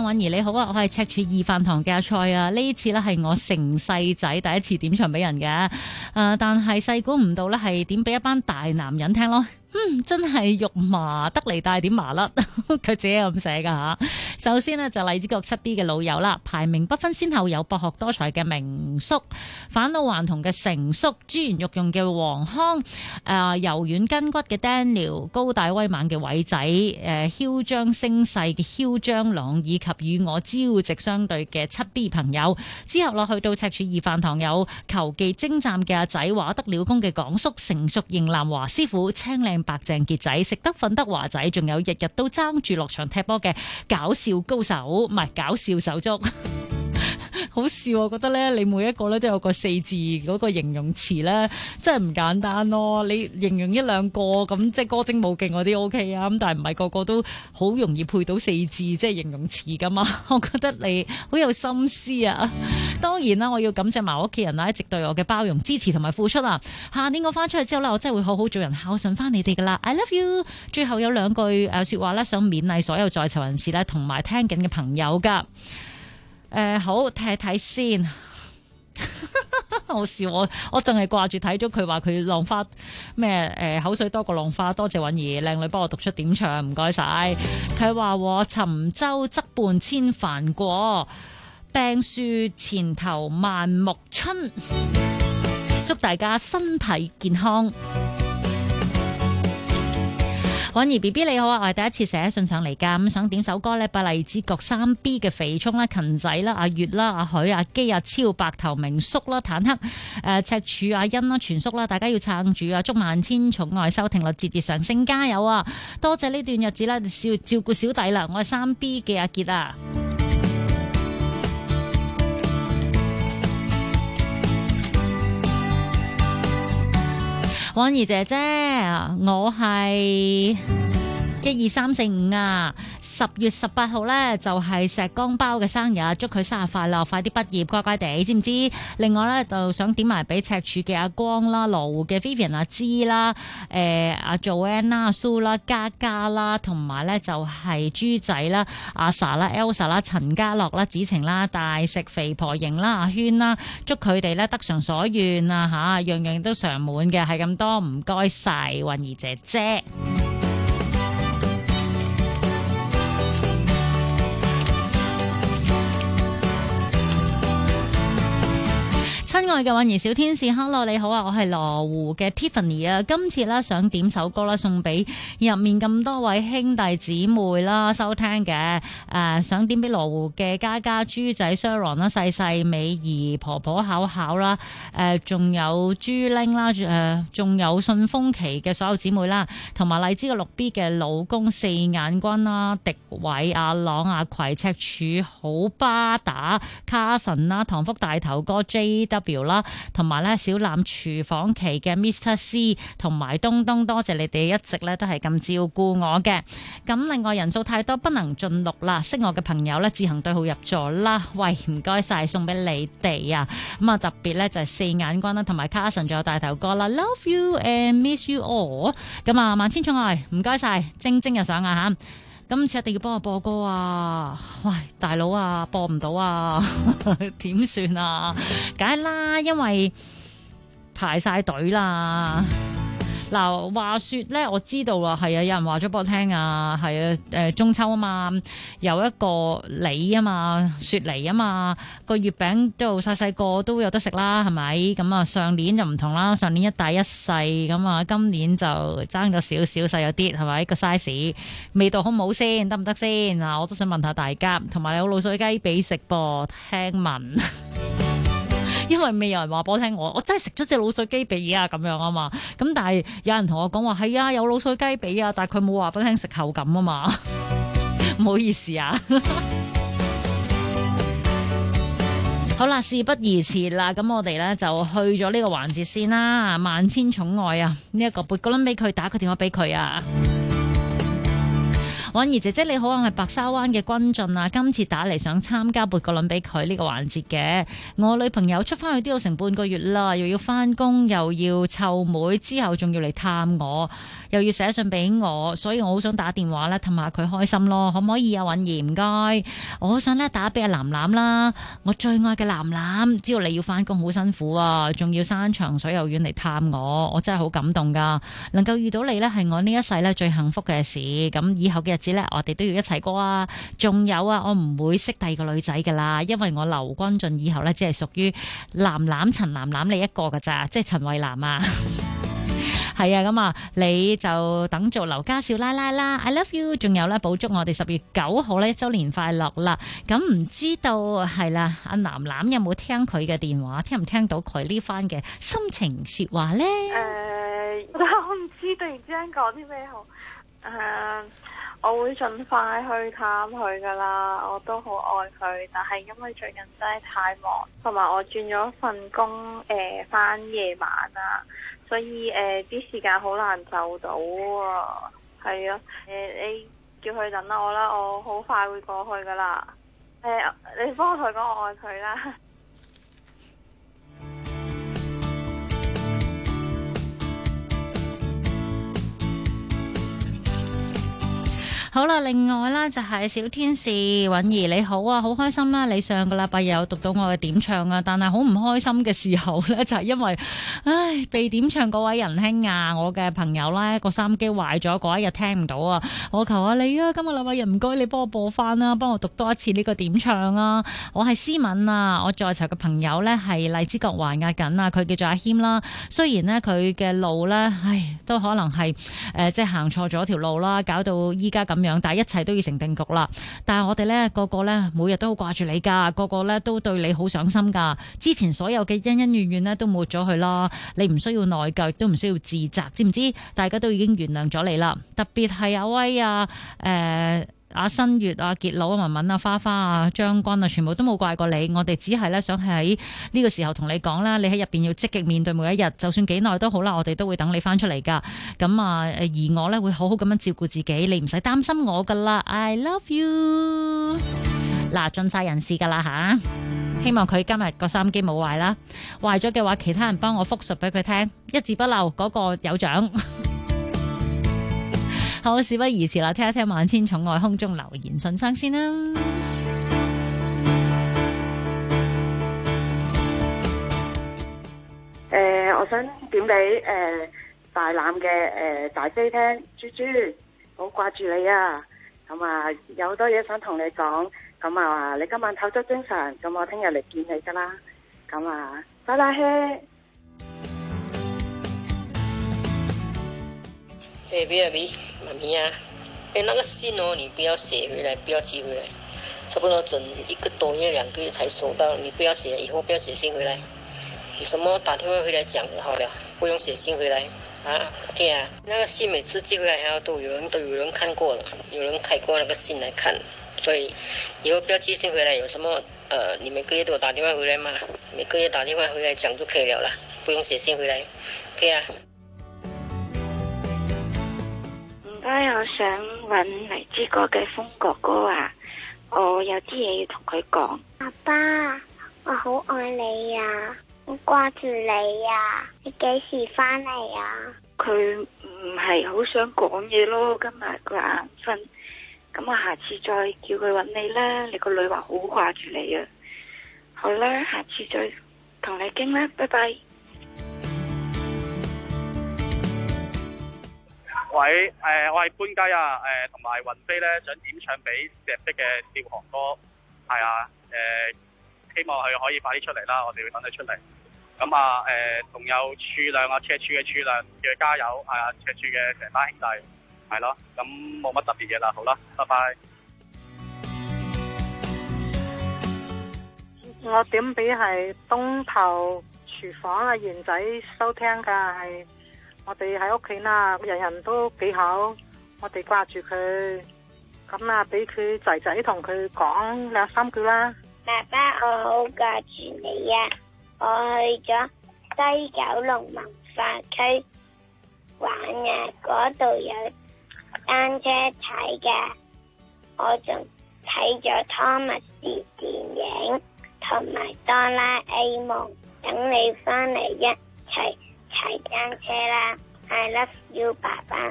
婉儀你好啊，我係赤柱二飯堂嘅阿蔡啊，呢次呢係我成世仔第一次點唱俾人嘅，但係細估唔到呢係點俾一班大男人聽咯。真係肉麻得嚟帶點麻甩，佢自己咁寫噶吓。首先呢，就荔枝角7B 嘅老友啦，排名不分先後有博學多才嘅明叔，返老還童嘅成叔，豬圓肉用嘅黃康，柔軟筋骨嘅 Daniel， 高大威猛嘅偉仔，囂張聲勢嘅囂張朗，以及與我朝夕相對嘅7B 朋友。之後落去到赤柱二飯堂有球技精湛嘅阿仔，話得了功嘅港叔，成熟型男華師傅，青靚白淨傑仔，食得瞓得華仔，仲有日日都爭住落場踢波嘅搞笑高手，唔係搞笑手足。好笑，我覺得咧，你每一個咧都有個4字嗰個形容詞咧，真係唔簡單咯。你形容一兩個咁，即係歌精舞勁嗰啲 OK 啊，咁但係唔係個個都好容易配到4字即係形容詞噶嘛。我覺得你好有心思啊。當然啦，我要感謝埋我屋企人啦，一直對我嘅包容、支持同埋付出啊。下年我翻出去之後咧，我真係會好好做人，孝順翻你哋噶啦。I love you。最後有2句說話咧，想勉勵所有在囚人士咧，同埋聽緊嘅朋友噶。好，睇睇先。好笑，我淨係掛住睇咗佢話佢浪花咩口水多過浪花，多謝允兒靚女幫我讀出點唱，唔該晒。佢話沉舟側畔千帆過，病樹前頭萬木春。祝大家身體健康。婉兒 B B 你好啊，我係第一次寫信上嚟噶，咁想點首歌呢？把荔枝角3B 嘅肥聰啦、勤仔啦、阿月啦、阿許、阿基、阿超、白頭明叔啦、坦克、赤柱阿欣啦、全叔啦，大家要撐住啊！祝萬千寵愛收聽率節節上升，加油啊！多謝呢段日子啦，照顧小弟啦，我係3B 嘅阿傑啊！婉兒姐姐，我係12345啊！10月18號呢，就係石江包嘅生日，祝佢生日快樂，快啲畢業，乖乖地，知唔知？另外呢，就想點埋俾赤柱嘅阿光啦、羅湖嘅 Vivian 阿芝啦、阿 Joanne 啦、阿蘇啦、嘉嘉啦，同埋呢就係豬仔啦、阿 Sa 啦、Elsa 啦、陳家樂啦、子晴啦、大食肥婆型啦、阿軒啦，祝佢哋呢得償所願啊吓，樣樣都常滿嘅，係咁多，唔該晒，允兒姐姐。親愛嘅婉兒小天使 ，Hello 你好啊，我係羅湖嘅 Tiffany 啊，今次咧想點首歌啦，送俾入面咁多位兄弟姊妹啦收聽嘅，想點俾羅湖嘅嘉嘉、豬仔、Sharon 啦、細細、美儀、婆婆、巧巧啦，仲有朱玲啦，仲有順豐期嘅所有姊妹啦，同埋荔枝嘅6B 嘅老公四眼君啦、迪偉、阿朗、阿葵、赤柱好巴打、卡神啦、唐福大頭哥 JW。啦，同埋咧小欖廚房期嘅 Mr. C 同埋東東，多謝你哋一直咧都係咁照顧我嘅。咁另外人數太多不能盡錄啦，識我嘅朋友咧自行對號入座啦。喂，唔該晒，送俾你哋啊！咁啊特別咧就係四眼君啦，同埋 Carson 仲有大頭哥啦 ，Love you and miss you all。咁啊萬千寵愛，唔該晒，蒸蒸日上啊吓！今次一定要幫我播歌啊！喂，大佬啊，播唔到啊，點算啊？梗係啦，因為排晒隊啦。嗱，話說咧，我知道啊，係啊，有人話咗俾我聽啊，係啊，中秋啊嘛，有一個梨啊嘛，雪梨啊嘛，個月餅都細細個都有得食啦，係咪？咁啊，上年就唔同啦，上年一大一細，咁啊，今年就爭咗少少細咗啲，係咪？個 size 味道好唔好先？得唔得先？嗱，我都想問下大家，同埋你有滷水雞髀食噃，聽聞。因為未有人話俾我聽，我真係食咗隻滷水雞髀啊咁樣啊嘛，咁但係有人同我講話係啊，有滷水雞髀啊，但係佢冇話俾我聽食口感啊嘛，唔好意思啊。好啦，事不宜遲啦，咁我哋咧就去咗呢個環節先啦。萬千寵愛啊，呢一個撥個輪俾佢，打個電話俾佢啊。 婉兒姐姐你好，我係白沙灣嘅君俊啊，今次打嚟想參加撥個輪俾佢呢個環節嘅。我女朋友出翻去都有成半個月啦，又要翻工，又要湊妹，之後仲要嚟探我，又要寫信俾我，所以我好想打電話咧氹下佢開心咯，可唔可以啊？婉兒唔該，我好想咧打俾阿藍藍啦，我最愛嘅藍藍，知道你要翻工好辛苦啊，仲要山長水又遠嚟探我真係好感動噶，能夠遇到你咧係我呢一世咧最幸福嘅事，咁以後嘅日子咧我哋都要一齊過啊！仲有啊，我唔會識第二個女仔噶啦，因為我劉君俊以後咧只係屬於藍藍陳藍藍你一個噶咋，即係陳慧蘭啊。係啊，咁啊，你就等做劉家少奶奶啦 ，I love you。仲有咧，補祝我哋10月9號咧1周年快樂啦。咁唔知道係啦，阿藍藍有冇聽佢嘅電話？聽唔聽到佢呢番嘅心情說話咧？ 我唔知突然之間講啲咩好。我會盡快去探佢噶啦，我都好愛佢，但係因為最近真係太忙，同埋我轉咗份工，返夜晚啊，所以啲時間好難就到啊，係啊，你叫佢等我啦，我好快會過去噶啦，你幫我同佢講我愛佢啦。 好啦，另外啦就係小天使婉兒你好啊，好開心啦！你上個禮拜又有讀到我嘅點唱啊，但係好唔開心嘅時候呢，就係因為被點唱嗰位仁兄啊，我嘅朋友啦，個收音機壞咗嗰一日聽唔到啊，我求下你啊，今個禮拜日唔該你幫我播翻啦，幫我讀多一次呢個點唱啊！我係思敏啊，我在場嘅朋友呢係荔枝角還押緊啊，佢叫做阿謙啦。雖然呢，佢嘅路呢，都可能係即係行錯咗條路啦，搞到依家咁樣。但係一切都要成定局啦。但係我哋呢個個呢，每日都好掛住你噶，個個呢都對你好上心噶。之前所有嘅恩恩怨怨呢都抹咗去啦。你唔需要內疚，亦都唔需要自責，知唔知？大家都已經原諒咗你啦。特別係阿威啊，阿新月啊、傑佬啊、文文啊、花花啊、將軍啊，全部都冇怪過你。我哋只係咧想喺呢個時候同你講啦，你喺入邊要積極面對每一日，就算幾耐都好啦，我哋都會等你翻出嚟噶。咁啊，而我咧會好好咁樣照顧自己，你唔使擔心我噶啦。I love you。嗱，盡晒人事噶啦吓，希望佢今日個收音機冇壞啦。壞咗嘅話，其他人幫我複述俾佢聽，一字不漏，嗰個有獎。好，事不宜遲啦，聽一聽萬千寵愛空中留言信箱先啦。 我想點俾大欖嘅大飛聽，豬豬好掛住你啊！咁啊有好多嘢想同你講，咁啊你今晚透足精神，咁我聽日嚟見你噶啦。咁啊，拜拜嘿。 baby， 媽咪啊，那個信哦，你不要寫回來，不要寄回來，差不多整1個多月、2個月才收到，你不要寫，以後不要寫信回來，有什麼打電話回來講好了，不用寫信回來啊。對啊，那個信每次寄回來，還要都有人看過了，有人開過那個信來看，所以以後不要寄信回來，有什麼你每個月都有打電話回來嘛，每個月打電話回來講就可以了啦，不用寫信回來，對啊。 我想揾荔枝角嘅風哥哥啊，我有啲嘢要同佢講。 爸爸，我好愛你啊，我掛住你啊，你幾時翻嚟啊？ 佢唔係好想講嘢咯，今日佢眼瞓，咁我下次再叫佢揾你啦。你個女話好掛住你啊，好啦，下次再同你傾啦，拜拜。 喂，我係搬雞啊，同埋雲飛咧想點唱俾石碧嘅《少行歌》，係啊，希望佢可以快啲出嚟啦，我哋會等佢出嚟。咁啊，仲有柱亮啊，赤柱嘅柱亮叫佢加油，係啊，赤柱嘅成班兄弟，係咯，咁冇乜特別嘢啦，好啦，拜拜。 我點俾係東頭廚房啊，賢仔收聽㗎係。我哋喺屋企啦，人人都幾好，我哋掛住佢，咁啊俾佢仔仔同佢講2、3句啦。 爸爸，我好掛住你啊！我去咗西九龍文化區玩啊，嗰度有單車踩㗎， 我仲睇咗湯密士電影同埋哆啦 A 夢，等你返嚟一齊踩單車啦 ！I love you， 爸爸。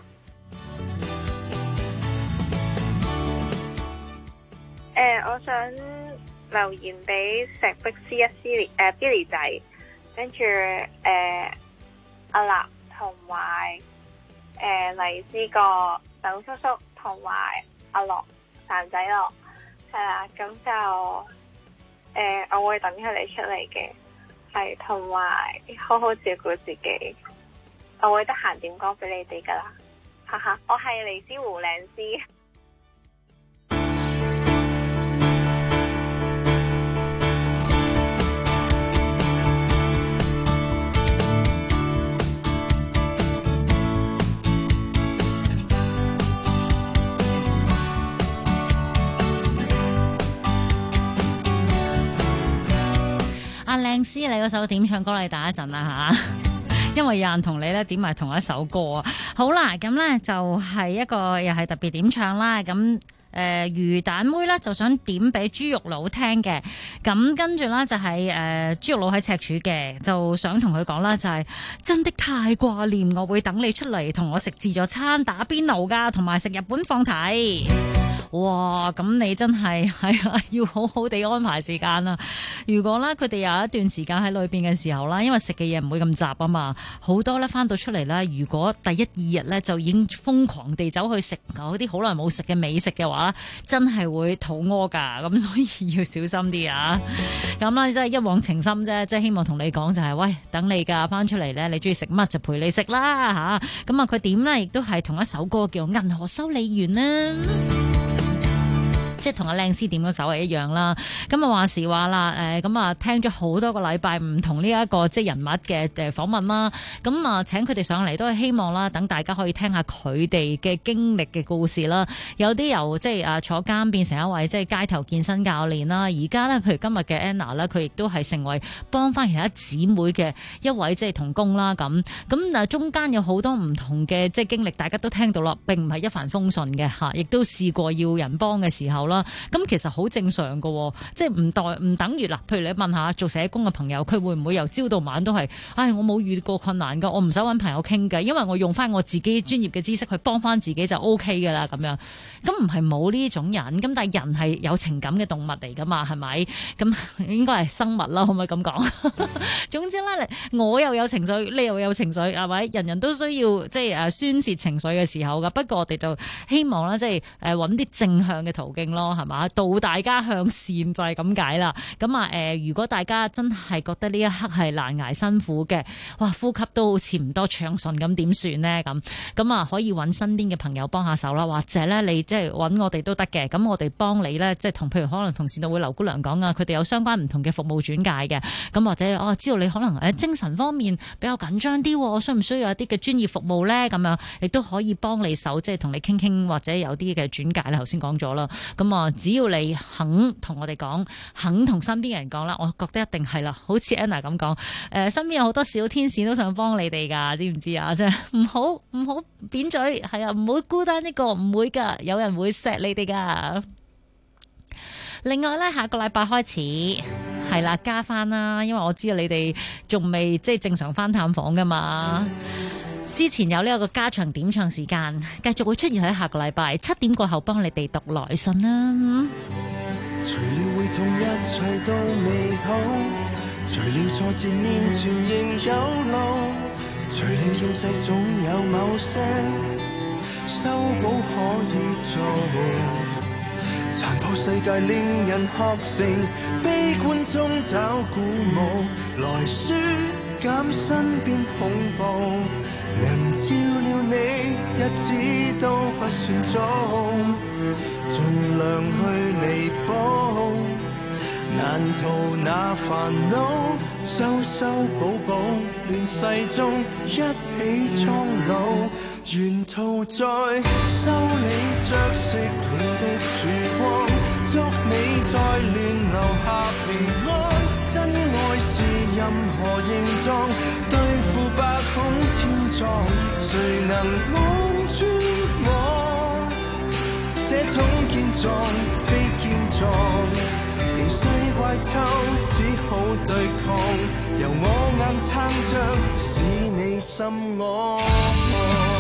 我想留言俾石壁斯一Billy 仔，跟住阿立同埋黎之個等叔叔同埋阿樂散仔樂，係啦，咁就我會等佢哋出嚟嘅，係同埋好好照顧自己，我會得閒點歌俾你哋噶啦，哈哈，我係嚟自胡靚絲。 阿靚師，你嗰首點唱歌你打一陣啦吓，因為有人同你咧點埋同一首歌啊。好啦，咁咧就係一個又係特別點唱啦。咁魚蛋妹咧就想點俾豬肉佬聽嘅，咁跟住咧就係豬肉佬喺赤柱嘅，就想同佢講啦，就係真的太掛念，我會等你出嚟同我食自助餐、打邊爐噶，同埋食日本放題。哇！咁你真係要好好地安排時間啦。如果咧佢哋有一段時間喺裏邊嘅時候啦，因為食嘅嘢唔會咁雜啊嘛，好多咧翻到出嚟咧，如果第一二日咧就已經瘋狂地走去食嗰啲好耐冇食嘅美食嘅話，真係會肚屙噶。咁所以要小心啲啊。咁啦，真係一往情深啫，即係希望同你講就係，喂，等你噶翻出嚟咧，你中意食乜就陪你食啦吓。咁啊，佢點咧亦都係同一首歌叫《銀河修理員》啦。即係同阿靚師點嗰首係一樣啦。咁啊話時話啦，咁啊聽咗好多個禮拜唔同呢一個即係人物嘅訪問啦。咁啊請佢哋上嚟都係希望啦，等大家可以聽下佢哋嘅經歷嘅故事啦。有啲由即係坐監變成一位即係街頭健身教練啦。而家咧，譬如今日嘅 Anna 咧，佢亦都係成為幫翻其他姊妹嘅一位即係同工啦。咁中間有好多唔同嘅即係經歷，大家都聽到啦，並唔係一帆風順嘅嚇，亦都試過要人幫嘅時候啦。咁其實好正常㗎，即係唔等於嗱。譬如你問下做社工嘅朋友，佢會唔會由朝到晚都係，我冇遇過困難㗎，我唔使揾朋友傾偈，因為我用翻我自己專業嘅知識去幫翻自己就 OK 㗎啦咁樣。咁唔係冇呢種人，咁但係人係有情感嘅動物嚟㗎嘛，係咪？咁應該係生物啦，可唔可以咁講？總之咧，我又有情緒，你又有情緒，係咪？人人都需要即係宣泄情緒嘅時候㗎。不過我哋就希望咧，即係揾啲正向嘅途徑咯。係嘛，導大家向善就係咁解啦。咁啊，如果大家真係覺得呢一刻係難捱辛苦嘅，哇，呼吸都好似唔多暢順咁，點算呢？咁啊，可以揾身邊嘅朋友幫下手啦，或者咧你即係揾我哋都得嘅。咁我哋幫你咧，即係譬如可能同善導會劉姑娘講啊，佢哋有相關唔同嘅服務轉介嘅。咁或者知道你可能精神方面比較緊張啲，需唔需要有啲嘅專業服務咧？咁樣亦都可以幫你手，即係同你傾傾，或者有啲嘅轉介咧。頭先講咗啦，咁啊，只要你肯同我哋講，肯同身邊嘅人講啦，我覺得一定係啦。好似 Anna 咁講，身邊有好多小天使都想幫你哋噶，知唔知啊？即係唔好扁嘴，係啊，唔好孤單一個，唔會噶，有人會錫你哋噶。另外咧，下個禮拜開始係啦，加翻啦，因為我知道你哋仲未即係正常翻探訪噶嘛。之前有呢一個加長點唱時間，繼續會出現喺下個禮拜7點過後幫你哋讀來信啦。 除了會痛，一切都未好；除了挫折面前仍有路；除了厭世總有某些修補可以做。殘破世界令人學成，悲觀中找鼓舞，來舒減身邊恐怖。能照料你日子都不算早，盡量去彌補，難逃那煩惱，修修補補，亂世中一起蒼老，沿途在修理着熄了的曙光，祝你在亂留下平安。真愛是任何形狀，對付百孔千瘡，誰能望穿我這種堅壯非健壯，形勢壞透只好對抗，由我硬撐着使你心安。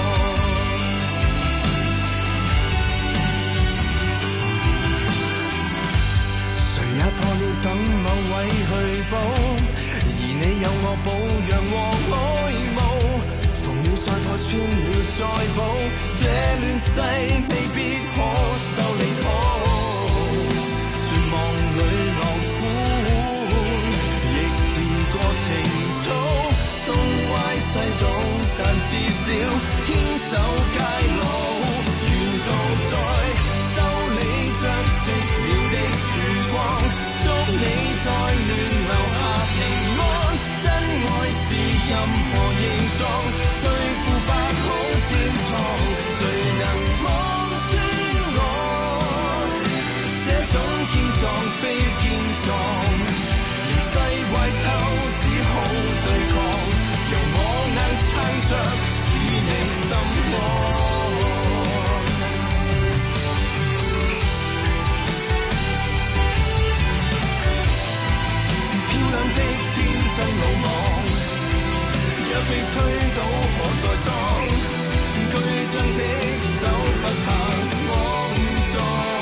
也破了等某位去補，而你有我保養和愛慕，縫了再破穿了再補，這亂世未必可受離譜。絕望裏樂觀，亦是個情操，東歪西倒，但至少牽手偕老，沿途在修理着熄了的曙光，祝你在亂留下平安。真愛是任何形狀，對付百孔千瘡，誰能望穿我這種健壯非健壯，形勢壞透只好對抗，由我硬撐着使你心安。的天真魯莽，若被推倒可再裝，巨匠的手不怕骯髒，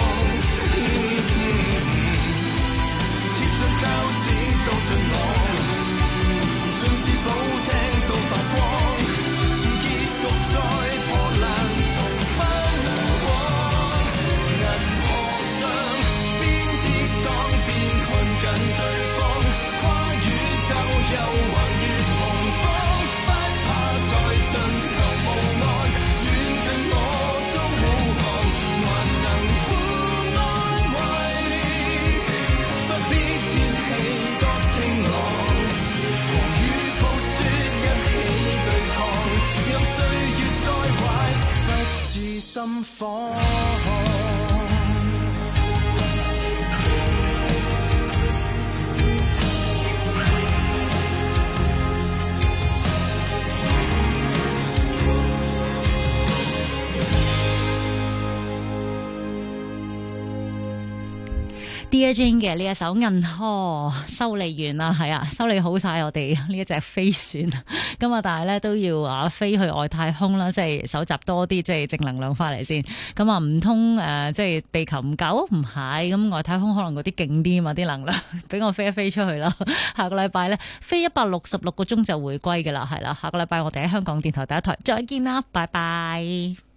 貼着膠紙到盡網，縱是補釘都發光，結局再破爛同昏黃，銀河上邊跌宕邊看緊對方，又橫越洪荒，不怕在盡頭無岸，遠近我都護航，還能互安慰，不必天氣多晴朗，狂雨暴雪一起對抗，讓歲月再壞不致心慌。 Dear Jane 嘅呢一首銀河修理完啦，係啊，修理好晒我哋呢一隻飛船，咁啊，但係咧都要飛去外太空啦，即係搜集多啲即係正能量翻嚟先。咁啊，唔通即係地球唔夠？唔係，咁外太空可能嗰啲勁啲嘛啲能量，俾我飛一飛出去啦。下個禮拜咧飛166個鐘就回歸噶啦，係啦。下個禮拜我哋喺香港電台第一台再見啦，拜拜。